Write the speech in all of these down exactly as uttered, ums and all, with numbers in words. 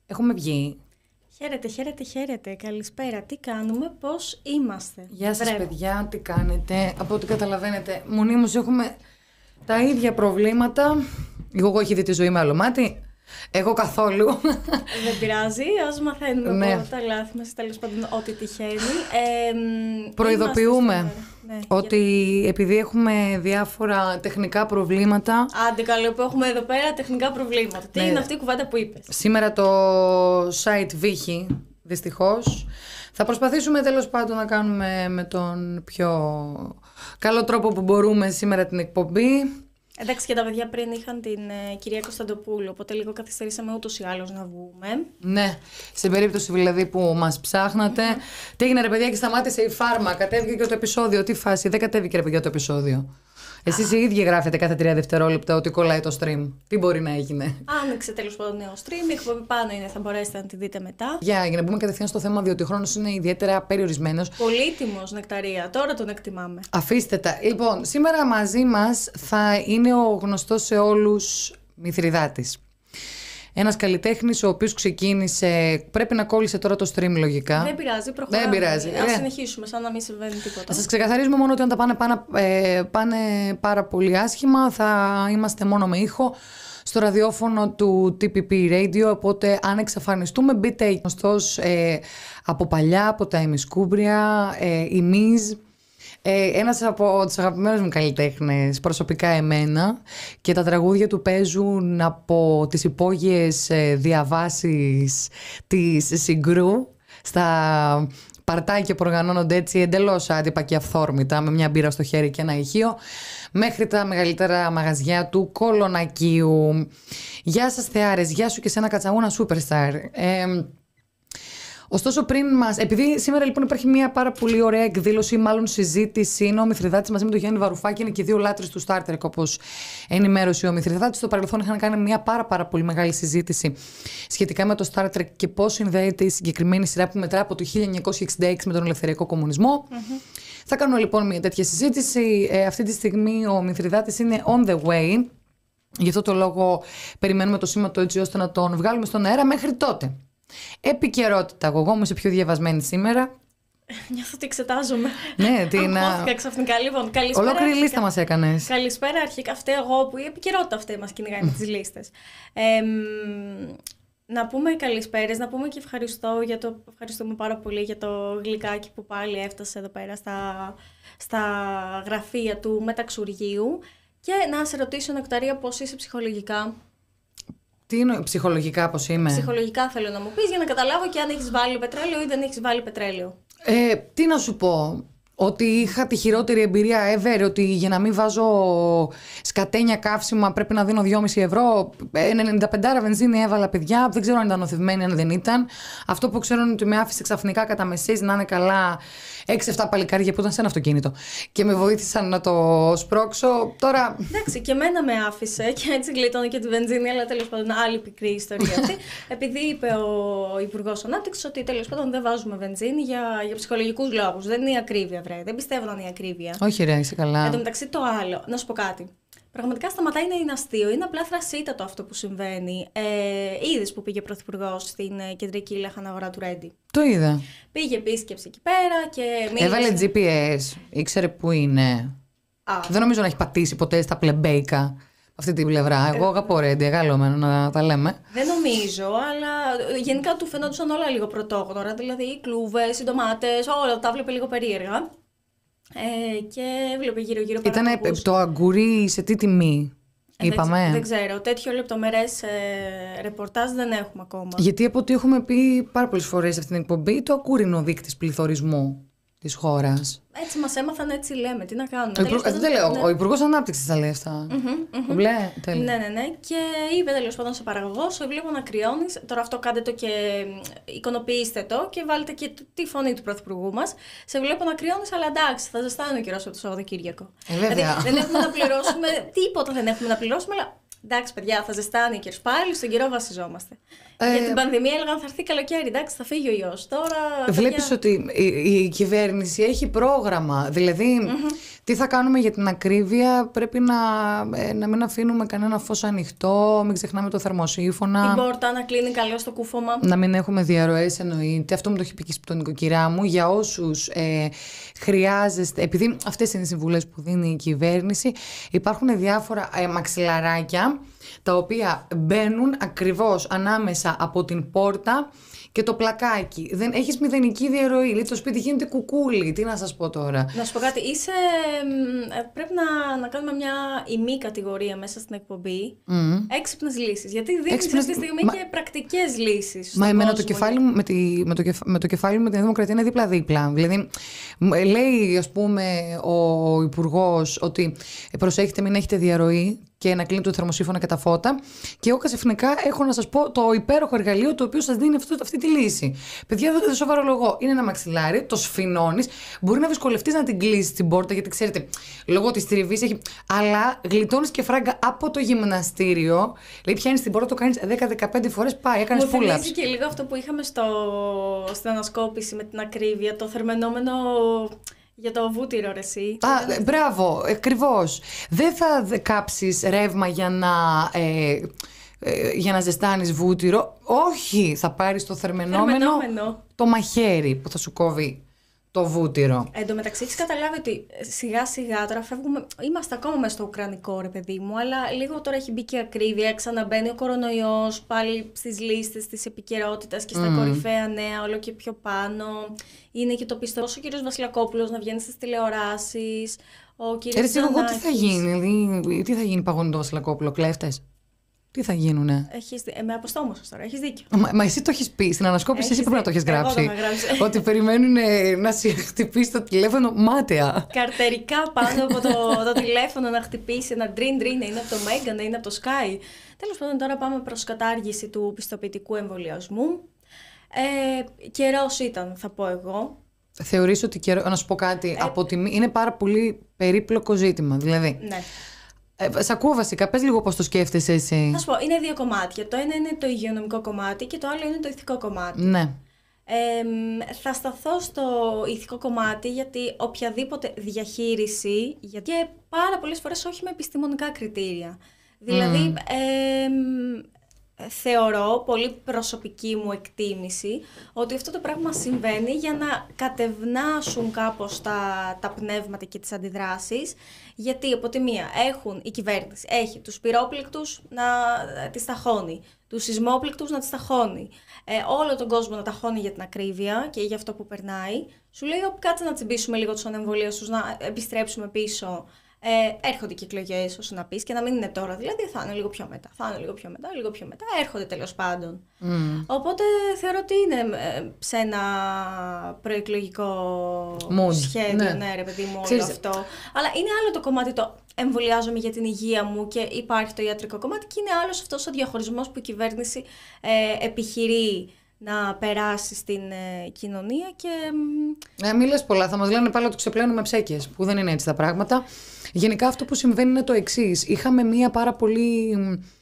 Έχουμε βγει. Χαίρετε, χαίρετε, χαίρετε. Καλησπέρα. Τι κάνουμε, πώς είμαστε? Γεια σας, Βρε. παιδιά, τι κάνετε? Από ό,τι καταλαβαίνετε, μονίμως έχουμε τα ίδια προβλήματα. Εγώ έχει δει τη ζωή με άλλο μάτι. Εγώ καθόλου. Δεν πειράζει, ας μαθαίνουμε Ναι. από τα λάθη μας, τέλος πάντων, ό,τι τυχαίνει. Ε, μ, Προειδοποιούμε είμαστε σήμερα. Ναι, ότι επειδή έχουμε διάφορα τεχνικά προβλήματα. για- Άντε καλό που έχουμε εδώ πέρα τεχνικά προβλήματα. Τι Ναι. είναι αυτή η κουβέντα που είπες? Σήμερα το site βύχει, δυστυχώς. Θα προσπαθήσουμε τέλος πάντων να κάνουμε με τον πιο καλό τρόπο που μπορούμε σήμερα την εκπομπή. Εντάξει, και τα παιδιά πριν είχαν την ε, κυρία Κωνσταντοπούλου, οπότε λίγο καθυστερήσαμε ούτως ή άλλως να βγούμε. Ναι, σε περίπτωση δηλαδή που μας ψάχνατε. Τι έγινε ρε παιδιά και σταμάτησε η φάρμα, κατέβηκε και το επεισόδιο. Τι φάση, δεν κατέβηκε ρε παιδιά το επεισόδιο. Εσείς οι ίδιοι γράφετε κάθε τρία δευτερόλεπτα ότι κολλάει το stream. Τι μπορεί να έγινε? Άνοιξε τέλος πάντων νέο stream, η εκπομπή πάνω είναι, θα μπορέσετε να τη δείτε μετά. Για, για να μπούμε κατευθείαν στο θέμα, διότι ο χρόνος είναι ιδιαίτερα περιορισμένος. Πολύτιμος Νεκταρία, τώρα τον εκτιμάμε. Αφήστε τα. Λοιπόν, σήμερα μαζί μας θα είναι ο γνωστός σε όλους Μηθριδάτης. Ένας καλλιτέχνης ο οποίος ξεκίνησε. Πρέπει να κόλλησε τώρα το stream λογικά. Δεν πειράζει, προχωράμε. Δεν πειράζει. Ας Ε. συνεχίσουμε σαν να μην συμβαίνει τίποτα. Θα σας ξεκαθαρίζουμε μόνο ότι αν τα πάνε, πάνε, ε, πάνε πάρα πολύ άσχημα, θα είμαστε μόνο με ήχο στο ραδιόφωνο του τι πι πι Radio, οπότε αν εξαφανιστούμε μπείτε γνωστός ε, από παλιά, από τα ημισκούμπρια, ε, η Μιζ. Ε, ένας από τους αγαπημένους μου καλλιτέχνες, προσωπικά εμένα, και τα τραγούδια του παίζουν από τις υπόγειες ε, διαβάσεις της Συγκρού στα παρτάκια που οργανώνονται έτσι εντελώς άτυπα και αυθόρμητα, με μια μπύρα στο χέρι και ένα ηχείο, μέχρι τα μεγαλύτερα μαγαζιά του Κολονακίου. Γεια σας θεάρες, γεια σου και σε ένα κατσαγούνα Superstar. Ε, Ωστόσο, πριν μας. Επειδή σήμερα λοιπόν υπάρχει μια πάρα πολύ ωραία εκδήλωση, μάλλον συζήτηση, είναι ο Μηθριδάτης μαζί με τον Γιάννη Βαρουφάκη, είναι και δύο λάτρες του Star Trek, όπως ενημέρωσε ο Μηθριδάτης. Στο παρελθόν είχαν κάνει μια πάρα, πάρα πολύ μεγάλη συζήτηση σχετικά με το Star Trek και πώς συνδέεται η συγκεκριμένη σειρά που μετρά από το χίλια εννιακόσια εξήντα έξι με τον ελευθεριακό κομμουνισμό. Mm-hmm. Θα κάνουμε λοιπόν μια τέτοια συζήτηση. Ε, αυτή τη στιγμή ο Μηθριδάτης είναι on the way. Γι' αυτό το λόγο περιμένουμε το σήμα του έτσι ώστε να τον βγάλουμε στον αέρα μέχρι τότε. Επικαιρότητα. Εγώ είμαι σε πιο διαβασμένη σήμερα. Νιώθω ότι εξετάζομαι. Ναι, την. Αγχώθηκα ξαφνικά. Λοιπόν, καλησπέρα. Ολόκληρη αρχικά. λίστα μας έκανες. Καλησπέρα αρχικά. Αυτή εγώ που η επικαιρότητα αυτή μας κυνηγάει με τις λίστες. Ε, μ, να πούμε καλησπέρες, να πούμε και ευχαριστώ για το, ευχαριστούμε πάρα πολύ για το γλυκάκι που πάλι έφτασε εδώ πέρα στα, στα γραφεία του Μεταξουργείου. Και να σε ρωτήσω, Νεκταρία, πώς είσαι ψυχολογικά? Τι είναι ψυχολογικά, πώς είμαι? Ψυχολογικά θέλω να μου πεις για να καταλάβω και αν έχεις βάλει πετρέλαιο ή δεν έχεις βάλει πετρέλαιο. Ε, τι να σου πω. Ότι είχα τη χειρότερη εμπειρία ever, ότι για να μην βάζω σκατένια καύσιμα πρέπει να δίνω δυόμισι ευρώ. ενενήντα πέντε βενζίνη έβαλα, παιδιά. Δεν ξέρω αν ήταν οθευμένη, αν δεν ήταν. Αυτό που ξέρω είναι ότι με άφησε ξαφνικά κατά μεσής να είναι καλά έξι εφτά παλικάρια που ήταν σε ένα αυτοκίνητο και με βοήθησαν να το σπρώξω. Τώρα. Εντάξει, και εμένα με άφησε και έτσι γλίτωνε και τη βενζίνη, αλλά τέλος πάντων άλλη πικρή ιστορία αυτή. Επειδή είπε ο Υπουργός Ανάπτυξης ότι τέλος πάντων δεν βάζουμε βενζίνη για, για ψυχολογικούς λόγους. Δεν είναι η ακρίβεια, βρε. Δεν πιστεύω να είναι η ακρίβεια. Όχι, ρε, είσαι καλά. Εν τω μεταξύ, το άλλο, να σου πω κάτι. Πραγματικά σταματάει να είναι αστείο. Είναι απλά θρασίτατο αυτό που συμβαίνει. Ε, είδες που πήγε ο Πρωθυπουργός στην ε, κεντρική λαχανά αγορά του Ρέντι? Το είδα. Πήγε επίσκεψη εκεί πέρα και μίλησε. Έβαλε τζι πι ες, ήξερε που είναι. Α, Δεν νομίζω να έχει πατήσει ποτέ στα πλεμπέικα αυτή την πλευρά. Εγώ αγαπώ Ρέντι, αγάλωμενο να τα λέμε. δεν νομίζω, αλλά γενικά του φαινόντουσαν όλα λίγο πρωτόγνωρα. Δηλαδή οι κλούβες, οι ντομάτες, όλα τα βλέπε λίγο περίεργα. Ε, και έβλεπε γύρω-γύρω Ήτανε παραγωγούς. το αγκουρί σε τι τιμή, Ε, είπαμε. Δεν, δεν ξέρω. Τέτοιο λεπτομερές ε, ρεπορτάζ δεν έχουμε ακόμα. Γιατί από ό,τι έχουμε πει πάρα πολλές φορές σε αυτήν την εκπομπή, το αγκούρι είναι ο δείκτης πληθωρισμού της χώρας. Έτσι μας έμαθαν, έτσι λέμε. Τι να κάνουμε. Ο, υπουργ... Τέλος δεν πάντων, λέω, ναι. ο Υπουργός Ανάπτυξης τα λέει αυτά. Μμμ, μμμ. Μπλε, τέλεια. Ναι, ναι, ναι. Και είπε τέλος πάντων σε παραγωγό, σε βλέπω να κρυώνεις. Τώρα αυτό κάντε το και εικονοποιήστε το και βάλτε και τη φωνή του Πρωθυπουργού μας. Σε βλέπω να κρυώνεις, αλλά εντάξει, θα ζεστάνει ο καιρός από το Σαββατοκύριακο. Ε, βέβαια. Δηλαδή, δεν έχουμε να πληρώσουμε τίποτα, δεν έχουμε να πληρώσουμε, αλλά εντάξει, παιδιά, θα ζεστάνει ο καιρός. Πάλι στον καιρό βασιζόμαστε. Ε, Για την πανδημία έλεγαν θα έρθει καλοκαίρι, εντάξει, θα φύγει ο ιός. Τώρα. Βλέπεις παιδιά... ότι η, η κυβέρνηση έχει πρόγραμμα. Δηλαδή, mm-hmm. τι θα κάνουμε για την ακρίβεια, πρέπει να, ε, να μην αφήνουμε κανένα φως ανοιχτό, μην ξεχνάμε το θερμοσύφωνα. Την πόρτα να κλείνει καλώς το κούφωμα. Να μην έχουμε διαρροές, εννοείται. Αυτό μου το έχει πει και στον νοικοκυρά μου. Για όσους ε, χρειάζεστε, επειδή αυτές είναι οι συμβουλές που δίνει η κυβέρνηση, υπάρχουν διάφορα ε, μαξιλαράκια τα οποία μπαίνουν ακριβώς ανάμεσα από την πόρτα και το πλακάκι. Δεν έχεις μηδενική διαρροή. Λέει, το σπίτι γίνεται κουκούλι. Τι να σας πω τώρα. Να σου πω κάτι. Είσαι, πρέπει να, να κάνουμε μια ημί κατηγορία μέσα στην εκπομπή. Mm. Έξυπνες λύσεις. Γιατί δίνεις Έξυπνες... αυτή τη στιγμή μα... και πρακτικές λύσεις. Μα εμένα το κεφάλι μου με, τη... με, το κεφ... με το κεφάλι μου με την Δημοκρατία είναι δίπλα-δίπλα. Δηλαδή, λέει, ας πούμε, ο Υπουργός ότι προσέχετε μην έχετε διαρροή και να κλείνει το θερμοσύφωνα και τα φώτα. Και εγώ ξαφνικά έχω να σας πω το υπέροχο εργαλείο το οποίο σας δίνει αυτό, αυτή τη λύση. Παιδιά, δεν το σοβαρολογώ. Είναι ένα μαξιλάρι, το σφινώνεις. Μπορεί να δυσκολευτείς να την κλείσεις την πόρτα, γιατί ξέρετε, λόγω της τριβής έχει. Αλλά γλιτώνεις και φράγκα από το γυμναστήριο. Λέει, πιάνεις την πόρτα, το κάνεις δέκα με δεκαπέντε φορές, πάει, έκανες pull-ups. Μου θυμίζει και λίγο αυτό που είχαμε στο... στην ανασκόπηση με την ακρίβεια, το θερμενόμενο. Για το βούτυρο, ρε εσύ. Α, ε, μπράβο, ακριβώς. Δεν θα κάψεις ρεύμα για να, ε, ε, για να ζεστάνεις βούτυρο. Όχι, θα πάρεις το θερμενόμενο, θερμενόμενο, το μαχαίρι που θα σου κόβει το βούτυρο. Εν τω μεταξύ, έχεις καταλάβει ότι σιγά σιγά τώρα φεύγουμε. Είμαστε ακόμα μέσα στο ουκρανικό, ρε παιδί μου, αλλά λίγο τώρα έχει μπει και ακρίβεια. Ξαναμπαίνει ο κορονοϊός πάλι στις λίστες της επικαιρότητας και στα mm. κορυφαία νέα, όλο και πιο πάνω. Είναι και το πιστός ο κύριος Βασιλακόπουλος να βγαίνει στις τηλεοράσεις. Ο κύριος Ρε, εγώ τι θα γίνει, δηλαδή, τι θα γίνει παγώνει το Βασιλακόπουλο, κλέφτες. Τι θα γίνουνε. Έχεις, ε, με αποστόμωσες τώρα, έχεις δίκιο. Μα, μα εσύ το έχεις πει στην ανασκόπηση, εσύ πρέπει να το έχεις γράψει. Ότι περιμένουν ε, να σε χτυπήσει το τηλέφωνο μάταια. Καρτερικά πάνω από το, το τηλέφωνο να χτυπήσει ένα ντριν ντριν, είναι από το Μέγκα, είναι από το Sky. Τέλος πάντων, τώρα πάμε προς κατάργηση του πιστοποιητικού εμβολιασμού. Ε, καιρός ήταν, θα πω εγώ. Θεωρείς ότι καιρό, να σου πω κάτι, ε, από τη, είναι πάρα πολύ περίπλοκο ζήτημα, δηλαδή. Ναι. Ε, σ' ακούω βασικά, πες λίγο πώς το σκέφτεσαι εσύ. Θα σου πω, είναι δύο κομμάτια. Το ένα είναι το υγειονομικό κομμάτι και το άλλο είναι το ηθικό κομμάτι. Ναι. Ε, θα σταθώ στο ηθικό κομμάτι γιατί οποιαδήποτε διαχείριση, γιατί και πάρα πολλές φορές όχι με επιστημονικά κριτήρια. Δηλαδή, mm. ε, θεωρώ, πολύ προσωπική μου εκτίμηση, ότι αυτό το πράγμα συμβαίνει για να κατευνάσουν κάπως τα, τα πνεύματα και τις αντιδράσεις, γιατί από τη μία έχουν, η κυβέρνηση έχει τους πυρόπληκτους να τις ταχώνει, τους σεισμόπληκτους να τις ταχώνει, ε, όλο τον κόσμο να ταχώνει για την ακρίβεια και για αυτό που περνάει. Σου λέει, κάτσε να τσιμπήσουμε λίγο τους ανεμβολίους τους, να επιστρέψουμε πίσω. Ε, έρχονται και εκλογές, όσο να πεις, και να μην είναι τώρα. Δηλαδή θα είναι λίγο πιο μετά. Θα είναι λίγο πιο μετά, λίγο πιο μετά. Έρχονται τέλος πάντων. Mm. Οπότε θεωρώ ότι είναι σε ένα προεκλογικό Mood. σχέδιο, ναι. ναι, ρε παιδί μου, όλο αυτό. Αλλά είναι άλλο το κομμάτι το εμβολιάζομαι για την υγεία μου και υπάρχει το ιατρικό κομμάτι, και είναι άλλος αυτός ο διαχωρισμός που η κυβέρνηση ε, επιχειρεί να περάσει στην ε, κοινωνία και... Ε, μη λες πολλά, θα μας λένε πάλι ότι ξεπλένουμε ψέκες, που δεν είναι έτσι τα πράγματα. Γενικά αυτό που συμβαίνει είναι το εξής. Είχαμε μία πάρα πολύ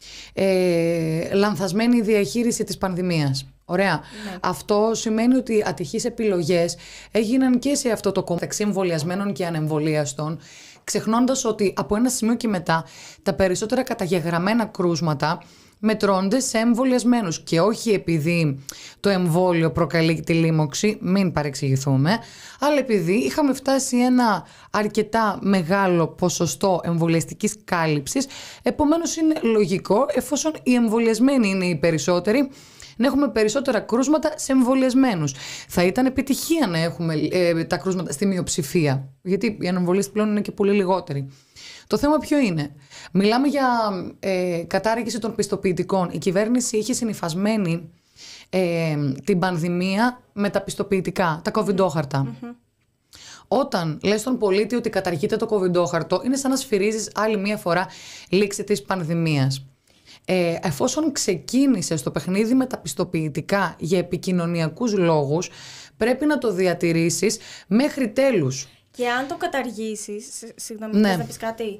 ε, λανθασμένη διαχείριση της πανδημίας. Ωραία. Ναι. Αυτό σημαίνει ότι ατυχείς επιλογές έγιναν και σε αυτό το κομμάτι μεταξύ εμβολιασμένων και ανεμβολίαστων, ξεχνώντας ότι από ένα σημείο και μετά τα περισσότερα καταγεγραμμένα κρούσματα μετρώνται σε εμβολιασμένους, και όχι επειδή το εμβόλιο προκαλεί τη λίμωξη, μην παρεξηγηθούμε, αλλά επειδή είχαμε φτάσει ένα αρκετά μεγάλο ποσοστό εμβολιαστικής κάλυψης. Επομένως είναι λογικό, εφόσον οι εμβολιασμένοι είναι οι περισσότεροι, να έχουμε περισσότερα κρούσματα σε εμβολιασμένους. Θα ήταν επιτυχία να έχουμε ε, τα κρούσματα στη μειοψηφία, γιατί οι ανεμβολίες πλέον είναι και πολύ λιγότεροι. Το θέμα ποιο είναι? Μιλάμε για ε, κατάργηση των πιστοποιητικών. Η κυβέρνηση είχε συνυφασμένη ε, την πανδημία με τα πιστοποιητικά, τα κοβιντόχαρτα. Mm-hmm. Όταν λες στον πολίτη ότι καταργείται το κοβιντόχαρτο, είναι σαν να σφυρίζεις άλλη μία φορά λήξη της πανδημίας. Ε, εφόσον ξεκίνησες το παιχνίδι με τα πιστοποιητικά για επικοινωνιακούς λόγους, πρέπει να το διατηρήσεις μέχρι τέλους. Και αν το καταργήσεις, συγγνώμη, ναι. θες να πεις κάτι?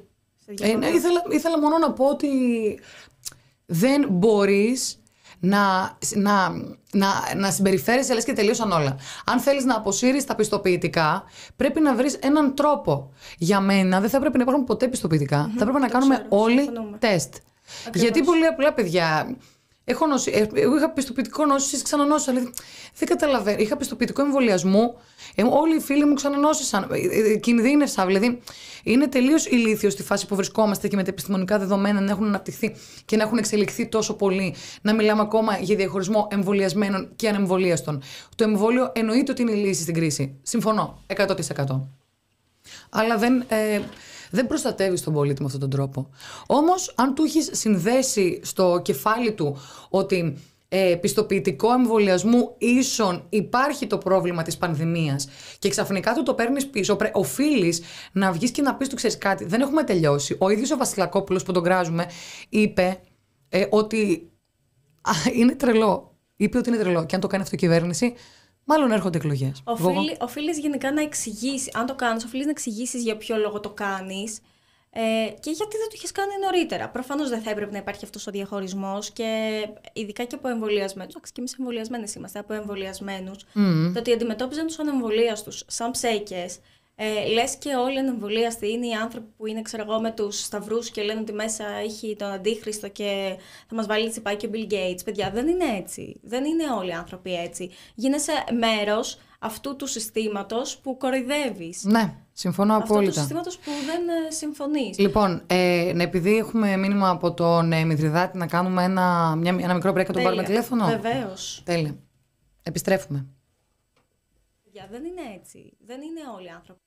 Ε, ναι, ήθελα, ήθελα μόνο να πω ότι δεν μπορείς να, να, να, να συμπεριφέρεσαι λες και τελείωσαν όλα. Αν θέλεις να αποσύρεις τα πιστοποιητικά, πρέπει να βρεις έναν τρόπο. Για μένα δεν θα έπρεπε να υπάρχουν ποτέ πιστοποιητικά. Mm-hmm, θα έπρεπε να κάνουμε ξέρω, όλοι συμφωνούμε. Τεστ. Ακριβώς. Γιατί πολύ απλά, παιδιά. Έχω νοση... Εγώ είχα πιστοποιητικό νόσησης, ξανανόσησα. Δηλαδή, δεν καταλαβαίνω. Είχα πιστοποιητικό εμβολιασμού. Ε, όλοι οι φίλοι μου ξανανόσησαν. Ε, κινδύνευσα. Δηλαδή, είναι τελείως ηλίθιο στη φάση που βρισκόμαστε και με τα επιστημονικά δεδομένα να έχουν αναπτυχθεί και να έχουν εξελιχθεί τόσο πολύ. Να μιλάμε ακόμα για διαχωρισμό εμβολιασμένων και ανεμβολίαστων. Το εμβόλιο εννοείται ότι είναι η λύση στην κρίση. Συμφωνώ. εκατό τοις εκατό. Αλλά δεν. Ε, Δεν προστατεύεις τον πολίτη με αυτόν τον τρόπο. Όμως, αν του έχεις συνδέσει στο κεφάλι του ότι ε, πιστοποιητικό εμβολιασμού ίσον υπάρχει το πρόβλημα της πανδημίας και ξαφνικά του το παίρνεις πίσω, πρέ, οφείλεις να βγεις και να πεις του ξέρεις κάτι. Δεν έχουμε τελειώσει. Ο ίδιος ο Βασιλακόπουλος που τον κράζουμε είπε ε, ότι α, είναι τρελό. Είπε ότι είναι τρελό. Και αν το κάνει αυτό η κυβέρνηση, μάλλον έρχονται εκλογές. Οφείλει, οφείλεις γενικά να εξηγήσεις, αν το κάνεις, οφείλεις να εξηγήσεις για ποιο λόγο το κάνεις ε, και γιατί δεν το είχες κάνει νωρίτερα. Προφανώς δεν θα έπρεπε να υπάρχει αυτός ο διαχωρισμός και ειδικά και από εμβολιασμένους. Εντάξει, και εμείς εμβολιασμένες είμαστε, από εμβολιασμένους. Mm. Το ότι αντιμετώπιζαν τους ανεμβολίαστους σαν ψέκες. Ε, λες και όλοι οι ανεμβολίαστοι είναι οι άνθρωποι που είναι, ξέρω εγώ, με τους σταυρούς και λένε ότι μέσα έχει τον Αντίχριστο και θα μας βάλει τσιπάκι ο Bill Gates. Παιδιά, δεν είναι έτσι. Δεν είναι όλοι οι άνθρωποι έτσι. Γίνεσαι μέρος αυτού του συστήματος που κοροϊδεύεις. Ναι, συμφωνώ αυτό απόλυτα. Αυτού του συστήματος που δεν ε, συμφωνείς. Λοιπόν, ε, επειδή έχουμε μήνυμα από τον ε, Μηθριδάτη να κάνουμε ένα, μια, ένα μικρό break και τον πάρουμε τηλέφωνο. Βεβαίως. Τέλεια. Επιστρέφουμε. Παιδιά, δεν είναι έτσι. Δεν είναι όλοι οι άνθρωποι.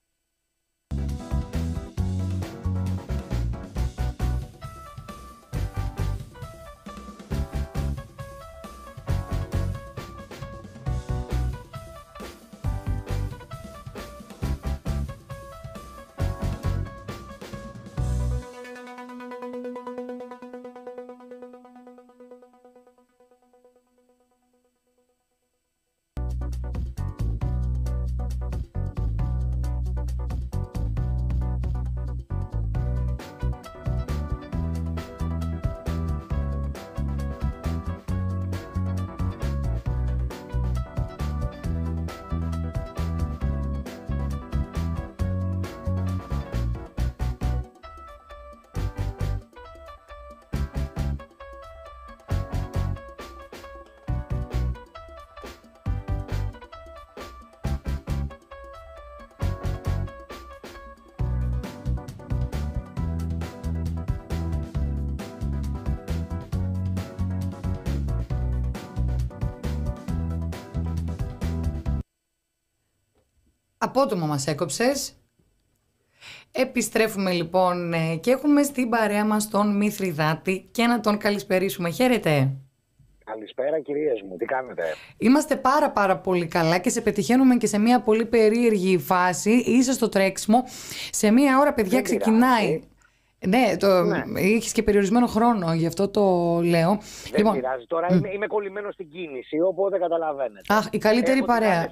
Απότομα μας έκοψες. Επιστρέφουμε λοιπόν και έχουμε στην παρέα μας τον Μηθριδάτη και να τον καλησπερίσουμε. Χαίρετε. Καλησπέρα κυρίες μου, τι κάνετε? Είμαστε πάρα πάρα πολύ καλά και σε πετυχαίνουμε και σε μια πολύ περίεργη φάση. Είσαι στο τρέξιμο. Σε μια ώρα, παιδιά, δεν ξεκινάει. Πειράζει. Ναι, το... ναι. Είχες και περιορισμένο χρόνο, γι' αυτό το λέω. Δεν λοιπόν... πειράζει. Τώρα mm. είμαι, είμαι κολλημένος στην κίνηση, οπότε καταλαβαίνετε. Αχ, η καλύτερη Έχω παρέα.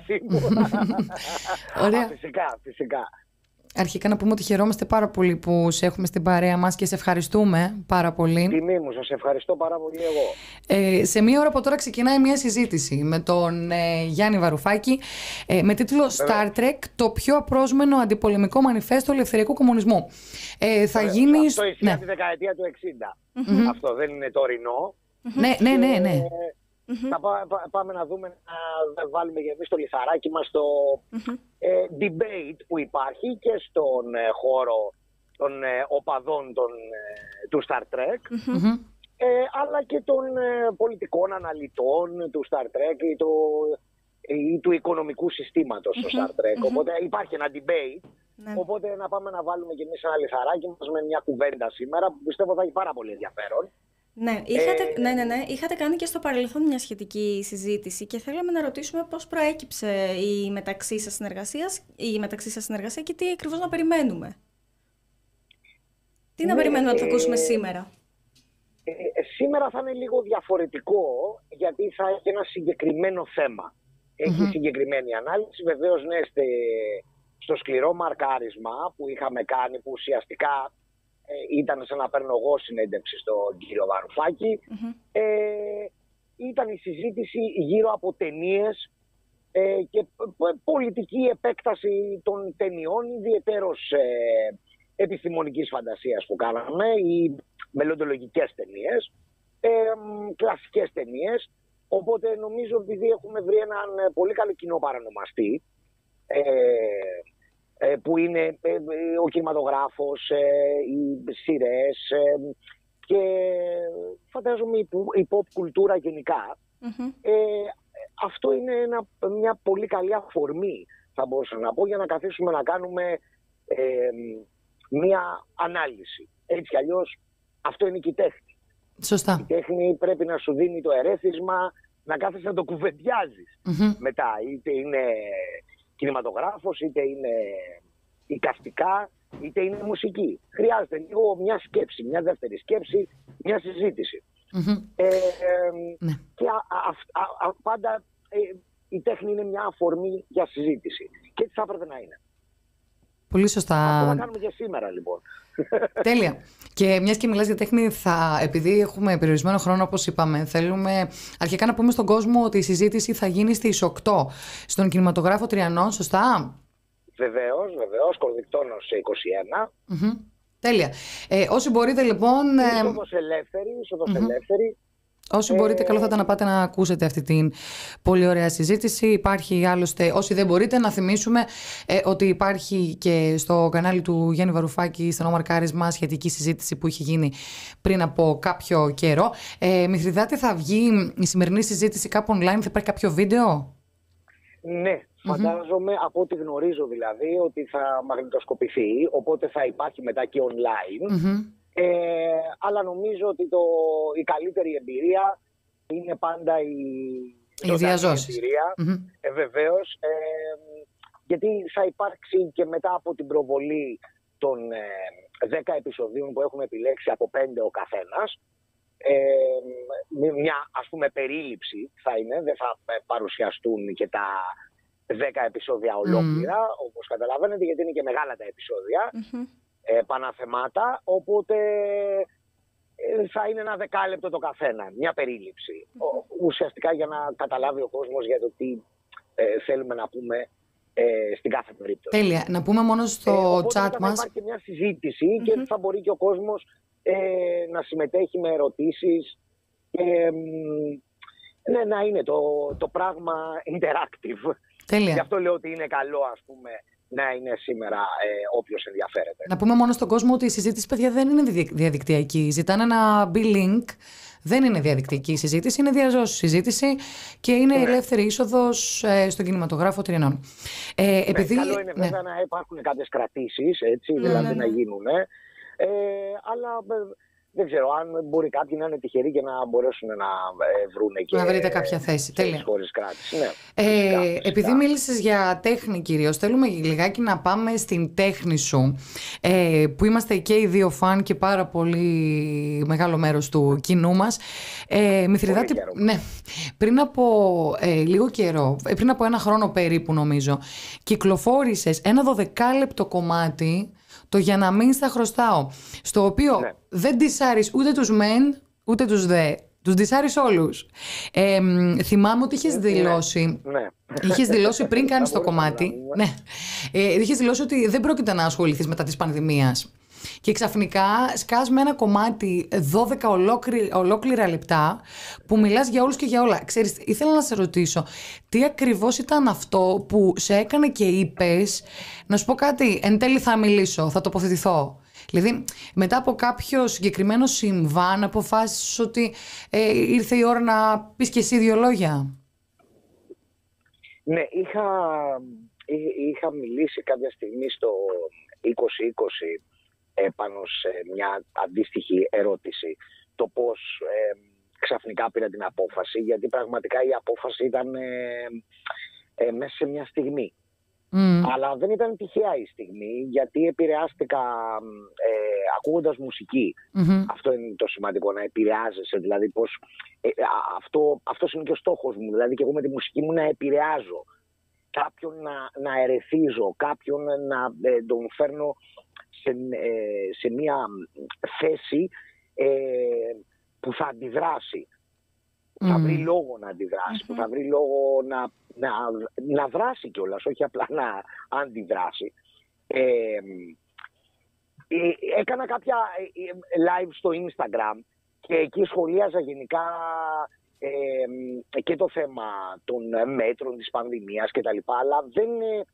Ωραία. Α, φυσικά, φυσικά. Αρχικά να πούμε ότι χαιρόμαστε πάρα πολύ που σε έχουμε στην παρέα μας και σε ευχαριστούμε πάρα πολύ. Τιμή μου, σας ευχαριστώ πάρα πολύ εγώ. Ε, σε μία ώρα από τώρα ξεκινάει μια συζήτηση με τον ε, Γιάννη Βαρουφάκη ε, με τίτλο Star Trek, το πιο απρόσμενο αντιπολεμικό μανιφέστο ελευθεριακού κομμουνισμού. Ε, θα Βέβαια, γίνει... Αυτό ισχύει ναι. από τη δεκαετία του εξήντα. Mm-hmm. Αυτό δεν είναι τωρινό. Mm-hmm. Ναι, ναι, ναι, ναι. Ε, Mm-hmm. Θα πά, πά, πάμε να δούμε, να βάλουμε και εμείς το λιθαράκι μας στο mm-hmm. ε, debate που υπάρχει και στον ε, χώρο των ε, οπαδών των, ε, του Star Trek mm-hmm. ε, αλλά και των ε, πολιτικών αναλυτών του Star Trek ή, το, ή του οικονομικού συστήματος mm-hmm. στο Star Trek. Mm-hmm. Οπότε υπάρχει ένα debate. Ναι. Οπότε να πάμε να βάλουμε και εμείς ένα λιθαράκι μας με μια κουβέντα σήμερα που πιστεύω θα έχει πάρα πολύ ενδιαφέρον. Ναι, είχατε, ε, ναι, ναι, ναι. είχατε κάνει και στο παρελθόν μια σχετική συζήτηση και θέλαμε να ρωτήσουμε πώς προέκυψε η μεταξύ σας συνεργασία, η μεταξύ σας συνεργασία και τι ακριβώς να περιμένουμε. Τι ναι, να περιμένουμε ε, να το ακούσουμε σήμερα. Ε, ε, σήμερα θα είναι λίγο διαφορετικό γιατί θα έχει ένα συγκεκριμένο θέμα. Έχει mm-hmm. συγκεκριμένη ανάλυση. Βεβαίως, ναι, στε, στο σκληρό μαρκάρισμα που είχαμε κάνει που ουσιαστικά ήταν σαν να παίρνω εγώ συνέντευξη στον κύριο Βαρουφάκη. Mm-hmm. Ε, ήταν η συζήτηση γύρω από ταινίες ε, και πολιτική επέκταση των ταινιών, ιδιαιτέρως ε, επιστημονικής φαντασίας που κάναμε, ή μελλοντολογικές ταινίες, ε, κλασικές ταινίες. Οπότε νομίζω επειδή έχουμε βρει έναν πολύ καλό κοινό παρανομαστή, ε, ε, που είναι ε, ο κινηματογράφος, ε, οι σειρές ε, και φαντάζομαι η, η pop κουλτούρα γενικά, mm-hmm. ε, αυτό είναι ένα, μια πολύ καλή αφορμή, θα μπορούσα να πω, για να καθίσουμε να κάνουμε ε, μια ανάλυση. Έτσι κι αλλιώς αυτό είναι και η τέχνη. Σωστά. Η τέχνη πρέπει να σου δίνει το ερέθισμα να κάθεσαι να το κουβεντιάζεις mm-hmm. μετά. Είτε είναι κινηματογράφος, είτε είναι εικαστικά, είτε είναι μουσική. Χρειάζεται λίγο μια σκέψη, μια δεύτερη σκέψη, μια συζήτηση. Mm-hmm. Ε, ε, ναι. Και α, α, α, α, πάντα ε, η τέχνη είναι μια αφορμή για συζήτηση. Και έτσι θα έπρεπε να είναι. Πολύ σωστά. Αυτό θα κάνουμε και σήμερα, λοιπόν. Τέλεια. Και μιας και μιλάς για τέχνη, θα, επειδή έχουμε περιορισμένο χρόνο, όπως είπαμε, θέλουμε αρχικά να πούμε στον κόσμο ότι η συζήτηση θα γίνει στις οκτώ στον κινηματογράφο Τριανών, σωστά? Βεβαίως, βεβαίως, Κορδικτώνος είκοσι ένα. Mm-hmm. Τέλεια. Ε, όσοι μπορείτε, λοιπόν. Είσοδος ελεύθερη, είσοδος mm-hmm. ελεύθερη. Όσοι μπορείτε, καλό θα ήταν να πάτε να ακούσετε αυτή την πολύ ωραία συζήτηση. Υπάρχει άλλωστε, όσοι δεν μπορείτε, να θυμίσουμε ε, ότι υπάρχει και στο κανάλι του Γιάννη Βαρουφάκη, στενό μαρκάρισμα, σχετική συζήτηση που είχε γίνει πριν από κάποιο καιρό. Ε, Μηθριδάτη, θα βγει η σημερινή συζήτηση κάπου online, θα υπάρχει κάποιο βίντεο? Ναι, φαντάζομαι, mm-hmm. από ό,τι γνωρίζω δηλαδή, ότι θα μαγνητοσκοπηθεί, οπότε θα υπάρχει μετά και online. Mm-hmm. Ε, αλλά νομίζω ότι το, η καλύτερη εμπειρία είναι πάντα η, η διαζώση. Εμπειρία, mm-hmm. ε, βεβαίως, ε, γιατί θα υπάρξει και μετά από την προβολή των ε, δέκα επεισοδίων που έχουμε επιλέξει από πέντε ο καθένας, ε, μια ας πούμε περίληψη θα είναι, δεν θα παρουσιαστούν και τα δέκα επεισόδια ολόκληρα, mm-hmm. όπως καταλαβαίνετε, γιατί είναι και μεγάλα τα επεισόδια. Mm-hmm. Παναθεμάτα, οπότε θα είναι ένα δεκάλεπτο το καθένα, μια περίληψη. Mm-hmm. Ουσιαστικά για να καταλάβει ο κόσμος για το τι ε, θέλουμε να πούμε ε, στην κάθε περίπτωση. Τέλεια. Να πούμε μόνο στο ε, chat μας. Θα υπάρχει και μια συζήτηση mm-hmm. και θα μπορεί και ο κόσμος ε, να συμμετέχει με ερωτήσεις και ε, ναι, να είναι το, το πράγμα interactive. Τέλεια. Γι' αυτό λέω ότι είναι καλό, ας πούμε, να είναι σήμερα ε, όποιος ενδιαφέρεται. Να πούμε μόνο στον κόσμο ότι η συζήτηση, παιδιά, δεν είναι διαδικτυακή. Ζητάνε ένα μπι λινκ. Δεν είναι διαδικτυακή συζήτηση, είναι διαζώση συζήτηση και είναι ναι. ελεύθερη είσοδος ε, στον κινηματογράφο Τριανών. Ε, ναι, επειδή... Καλό είναι βέβαια ναι. να υπάρχουν κάποιες κρατήσεις, έτσι, ναι, δηλαδή ναι, ναι. να γίνουν. Ε, αλλά δεν ξέρω αν μπορεί κάποιοι να είναι τυχεροί και να μπορέσουν να ε, βρούνε και να βρείτε κάποια θέση. Τέλεια. Χωρίς κράτηση. Ναι, ε, φυσικά, φυσικά. Επειδή μίλησες για τέχνη κυρίως, θέλουμε λιγάκι να πάμε στην τέχνη σου, ε, που είμαστε και οι δύο φαν και πάρα πολύ μεγάλο μέρος του κοινού μας. Ε, Μηθριδάτη, ναι, πριν από ε, λίγο καιρό, ε, πριν από ένα χρόνο περίπου νομίζω, κυκλοφόρησες ένα δωδεκάλεπτο κομμάτι, το «Για να μην στα χρωστάω», στο οποίο ναι. δεν ντισάρεις ούτε τους μεν, ούτε τους δε. Τους ντισάρεις όλους. Ε, θυμάμαι ότι είχες δηλώσει, ναι. είχες δηλώσει πριν κάνεις το κομμάτι, ναι. ε, είχες δηλώσει ότι δεν πρόκειται να ασχοληθείς μετά της πανδημίας. Και ξαφνικά σκάς με ένα κομμάτι δώδεκα ολόκληρα, ολόκληρα λεπτά που μιλάς για όλους και για όλα. Ξέρεις, ήθελα να σε ρωτήσω, τι ακριβώς ήταν αυτό που σε έκανε και είπες, να σου πω κάτι, εν τέλει θα μιλήσω, θα τοποθετηθώ. Δηλαδή, μετά από κάποιο συγκεκριμένο συμβάν, αποφάσισες ότι ε, ήρθε η ώρα να πεις και εσύ δύο λόγια? Ναι, είχα, είχα μιλήσει κάποια στιγμή στο είκοσι είκοσι πάνω σε μια αντίστοιχη ερώτηση, το πώς ε, ξαφνικά πήρα την απόφαση, γιατί πραγματικά η απόφαση ήταν ε, ε, μέσα σε μια στιγμή. Mm. Αλλά δεν ήταν τυχαία η στιγμή, γιατί επηρεάστηκα ε, ακούγοντας μουσική. Mm-hmm. Αυτό είναι το σημαντικό, να επηρεάζεσαι, δηλαδή πώς, ε, αυτό, αυτός είναι και ο στόχος μου, δηλαδή και εγώ με τη μουσική μου να επηρεάζω κάποιον, να, να ερεθίζω, κάποιον να ε, τον φέρνω σε, σε μια θέση ε, που θα αντιδράσει. Mm. Θα βρει λόγο να αντιδράσει, mm-hmm. που θα βρει λόγο να, να, να δράσει κιόλας, όχι απλά να αντιδράσει. Ε, ε, έκανα κάποια live στο Instagram και εκεί σχολίαζα γενικά ε, και το θέμα των μέτρων της πανδημίας και τα λοιπά, αλλά δεν,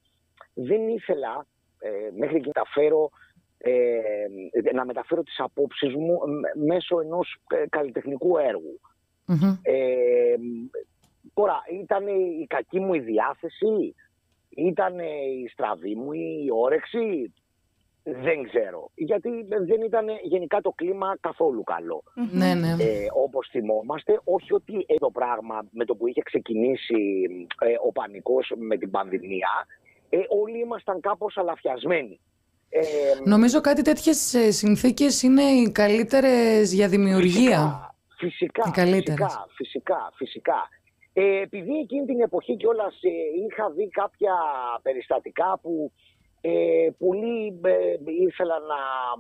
δεν ήθελα ε, μέχρι και να φέρω ε, να μεταφέρω τις απόψεις μου μέσω ενός καλλιτεχνικού έργου. Mm-hmm. Ε, τώρα, ήταν η κακή μου η διάθεση, ήταν η στραβή μου η όρεξη, δεν ξέρω. Γιατί δεν ήταν γενικά το κλίμα καθόλου καλό. Mm-hmm. Ε, όπως θυμόμαστε, όχι ότι το πράγμα με το που είχε ξεκινήσει ε, ο πανικός με την πανδημία, ε, όλοι ήμασταν κάπως αλαφιασμένοι. Ε, Νομίζω κάτι τέτοιες συνθήκες είναι οι καλύτερες για δημιουργία. Φυσικά, φυσικά, φυσικά, φυσικά. Ε, επειδή εκείνη την εποχή κιόλας ε, είχα δει κάποια περιστατικά που ε, πολλοί ε, ήθελαν να,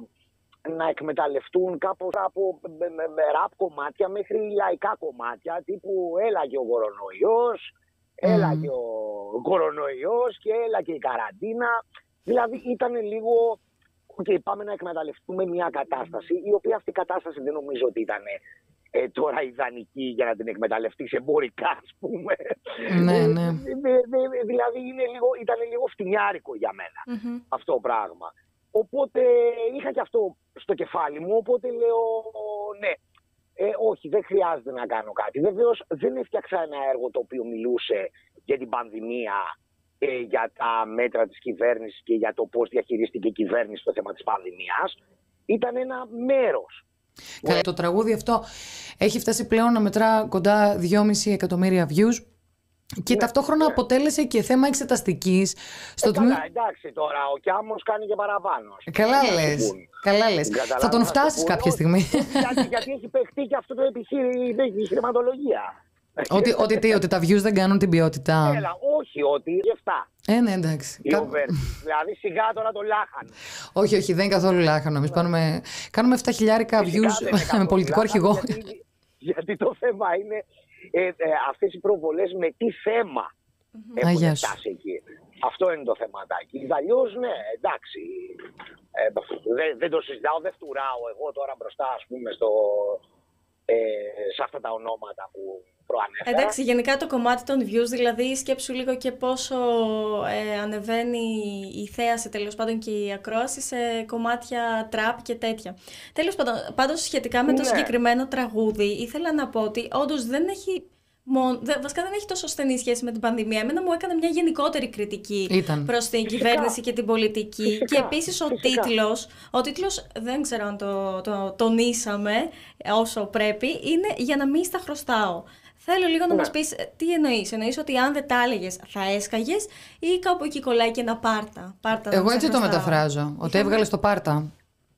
να εκμεταλλευτούν κάπως από με, με, με ραπ κομμάτια μέχρι λαϊκά κομμάτια, τύπου έλα και ο κορονοϊός, mm. έλα και ο κορονοϊός και έλα και η καραντίνα. Δηλαδή ήταν λίγο, okay, πάμε να εκμεταλλευτούμε μια κατάσταση, η οποία αυτή η κατάσταση δεν νομίζω ότι ήταν ε, τώρα ιδανική για να την εκμεταλλευτείς εμπορικά, ας πούμε. Ναι, ναι. Δηλαδή είναι λίγο, ήταν λίγο φτηνιάρικο για μένα mm-hmm. αυτό το πράγμα. Οπότε είχα και αυτό στο κεφάλι μου, οπότε λέω ναι, ε, όχι, δεν χρειάζεται να κάνω κάτι. Βεβαίως δεν έφτιαξα ένα έργο το οποίο μιλούσε για την πανδημία, ε, για τα μέτρα της κυβέρνησης και για το πώς διαχειρίστηκε η κυβέρνηση το θέμα της πανδημίας. Ήταν ένα μέρος. Καλά, το τραγούδι αυτό έχει φτάσει πλέον να μετρά κοντά δυόμισι εκατομμύρια views και ναι, ταυτόχρονα ναι. αποτέλεσε και θέμα εξεταστικής. Στο ε, τμήμα... Καλά, εντάξει τώρα, ο Κιάμος κάνει και παραπάνω. Καλά λες, καλά λες. Θα τον φτάσεις κάποια στιγμή. Γιατί, γιατί έχει παιχτεί και αυτό το επιχειρηματολογία. Ότι, ότι, τι, ότι τα views δεν κάνουν την ποιότητα. Έλα, όχι, ότι γι' αυτά. Ε, ναι, εντάξει. Κα... δηλαδή σιγά τώρα το λάχανο. Όχι, όχι, δεν είναι καθόλου λάχανο. Εμείς κάνουμε, κάνουμε επτά χιλιάρικα views με πολιτικό αρχηγό. Γιατί, γιατί το θέμα είναι ε, ε, αυτές οι προβολές με τι θέμα mm-hmm. έχουν φτάσει εκεί. Αυτό είναι το θεματάκι. Αλλιώς, ναι, εντάξει. Ε, δεν, δεν το συζητάω, δεν φτουράω εγώ τώρα μπροστά, ας πούμε, στο, ε, σε αυτά τα ονόματα που προανέφερα. Εντάξει, γενικά το κομμάτι των views, δηλαδή σκέψου λίγο και πόσο ε, ανεβαίνει η θέαση, τέλος πάντων, και η ακρόαση σε κομμάτια τραπ και τέτοια. Τέλος πάντων, πάντως σχετικά με το ναι. συγκεκριμένο τραγούδι, ήθελα να πω ότι όντως δεν έχει... Μόνο, δε, βασικά δεν έχει τόσο στενή σχέση με την πανδημία. Εμένα μου έκανε μια γενικότερη κριτική Ήταν. προς την φυσικά. κυβέρνηση και την πολιτική. Φυσικά. Και επίσης ο τίτλος, ο τίτλος δεν ξέρω αν το, το τονίσαμε όσο πρέπει, είναι «Για να μην στα χρωστάω». Θέλω λίγο να ναι. μας πεις τι εννοείς. Εννοείς ότι αν δεν τα έλεγες θα έσκαγες ή κάπου εκεί κολλάει και ένα πάρτα. πάρτα Εγώ έτσι το μεταφράζω, ότι έβγαλες το πάρτα.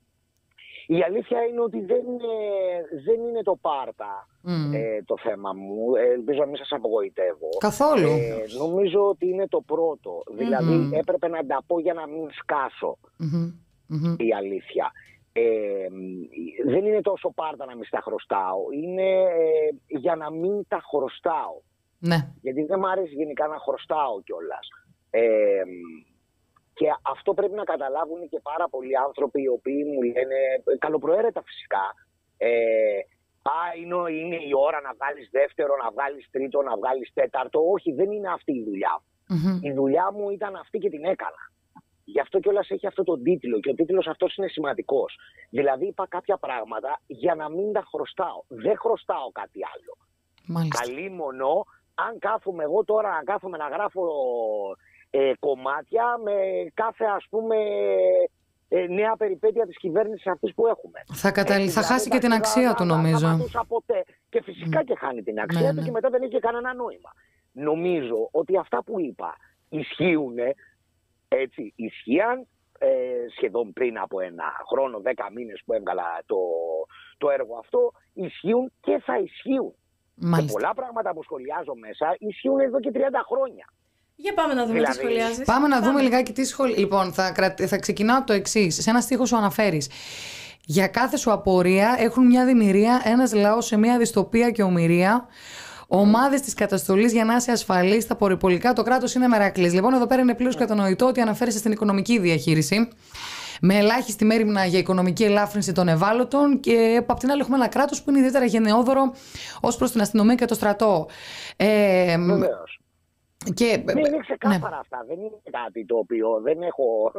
Η αλήθεια είναι ότι δεν είναι, δεν είναι το πάρτα mm. ε, το θέμα μου. Ε, ελπίζω να μην σας απογοητεύω. Καθόλου. Ε, νομίζω ότι είναι το πρώτο. Mm-hmm. Δηλαδή έπρεπε να τα πω για να μην σκάσω. Mm-hmm. Mm-hmm. Η αλήθεια. Ε, δεν είναι τόσο πάρτα να μην στα χρωστάω. Είναι ε, για να μην τα χρωστάω. Ναι. Γιατί δεν μου αρέσει γενικά να χρωστάω κιόλας. Ε, Και αυτό πρέπει να καταλάβουν και πάρα πολλοί άνθρωποι οι οποίοι μου λένε, καλοπροαίρετα φυσικά, ε, α, είναι, είναι η ώρα να βγάλεις δεύτερο, να βγάλεις τρίτο, να βγάλεις τέταρτο. Όχι, δεν είναι αυτή η δουλειά μου. Mm-hmm. Η δουλειά μου ήταν αυτή και την έκανα. Γι' αυτό κιόλας έχει αυτό τον τίτλο και ο τίτλος αυτός είναι σημαντικός. Δηλαδή είπα κάποια πράγματα για να μην τα χρωστάω. Δεν χρωστάω κάτι άλλο. Μάλιστα. Καλή μονό, αν κάθομαι εγώ τώρα να κάθομαι να γράφω... Ε, κομμάτια με κάθε, ας πούμε, ε, νέα περιπέτεια της κυβέρνησης αυτής που έχουμε. Θα, καταλ... ε, θα δηλαδή, χάσει και την αξία του, νομίζω. Θα ποτέ. Και φυσικά mm. και χάνει την αξία ναι, του ναι. και μετά δεν έχει κανένα νόημα. Νομίζω ότι αυτά που είπα ισχύουν, έτσι, ισχύαν ε, σχεδόν πριν από ένα χρόνο, δέκα μήνες που έβγαλα το, το έργο αυτό, ισχύουν και θα ισχύουν. Μάλιστα. Και πολλά πράγματα που σχολιάζω μέσα ισχύουν εδώ και τριάντα χρόνια. Για πάμε να δούμε δηλαδή... τι σχολιάζεις. Πάμε να πάμε. δούμε λιγάκι τι σχολιάζεις. Λοιπόν, θα, θα ξεκινάω από το εξής. Σε ένα στίχο σου αναφέρεις: για κάθε σου απορία έχουν μια δημιουργία, ένας λαός σε μια δυστοπία και ομηρία. Ομάδες της καταστολής για να είσαι ασφαλής στα πολυπολικά, το κράτος είναι μερακλής. Λοιπόν, εδώ πέρα είναι πλήρως κατανοητό ότι αναφέρεσαι στην οικονομική διαχείριση. Με ελάχιστη μέριμνα για οικονομική ελάφρυνση των ευάλωτων, και απ' την άλλη έχουμε ένα κράτος που είναι ιδιαίτερα γενναιόδωρο ως προς την αστυνομία και το στρατό. Ε, Βεβαίως. Και... Ναι, είναι ξεκάθαρα ναι. αυτά. Δεν είναι κάτι το οποίο δεν έχω,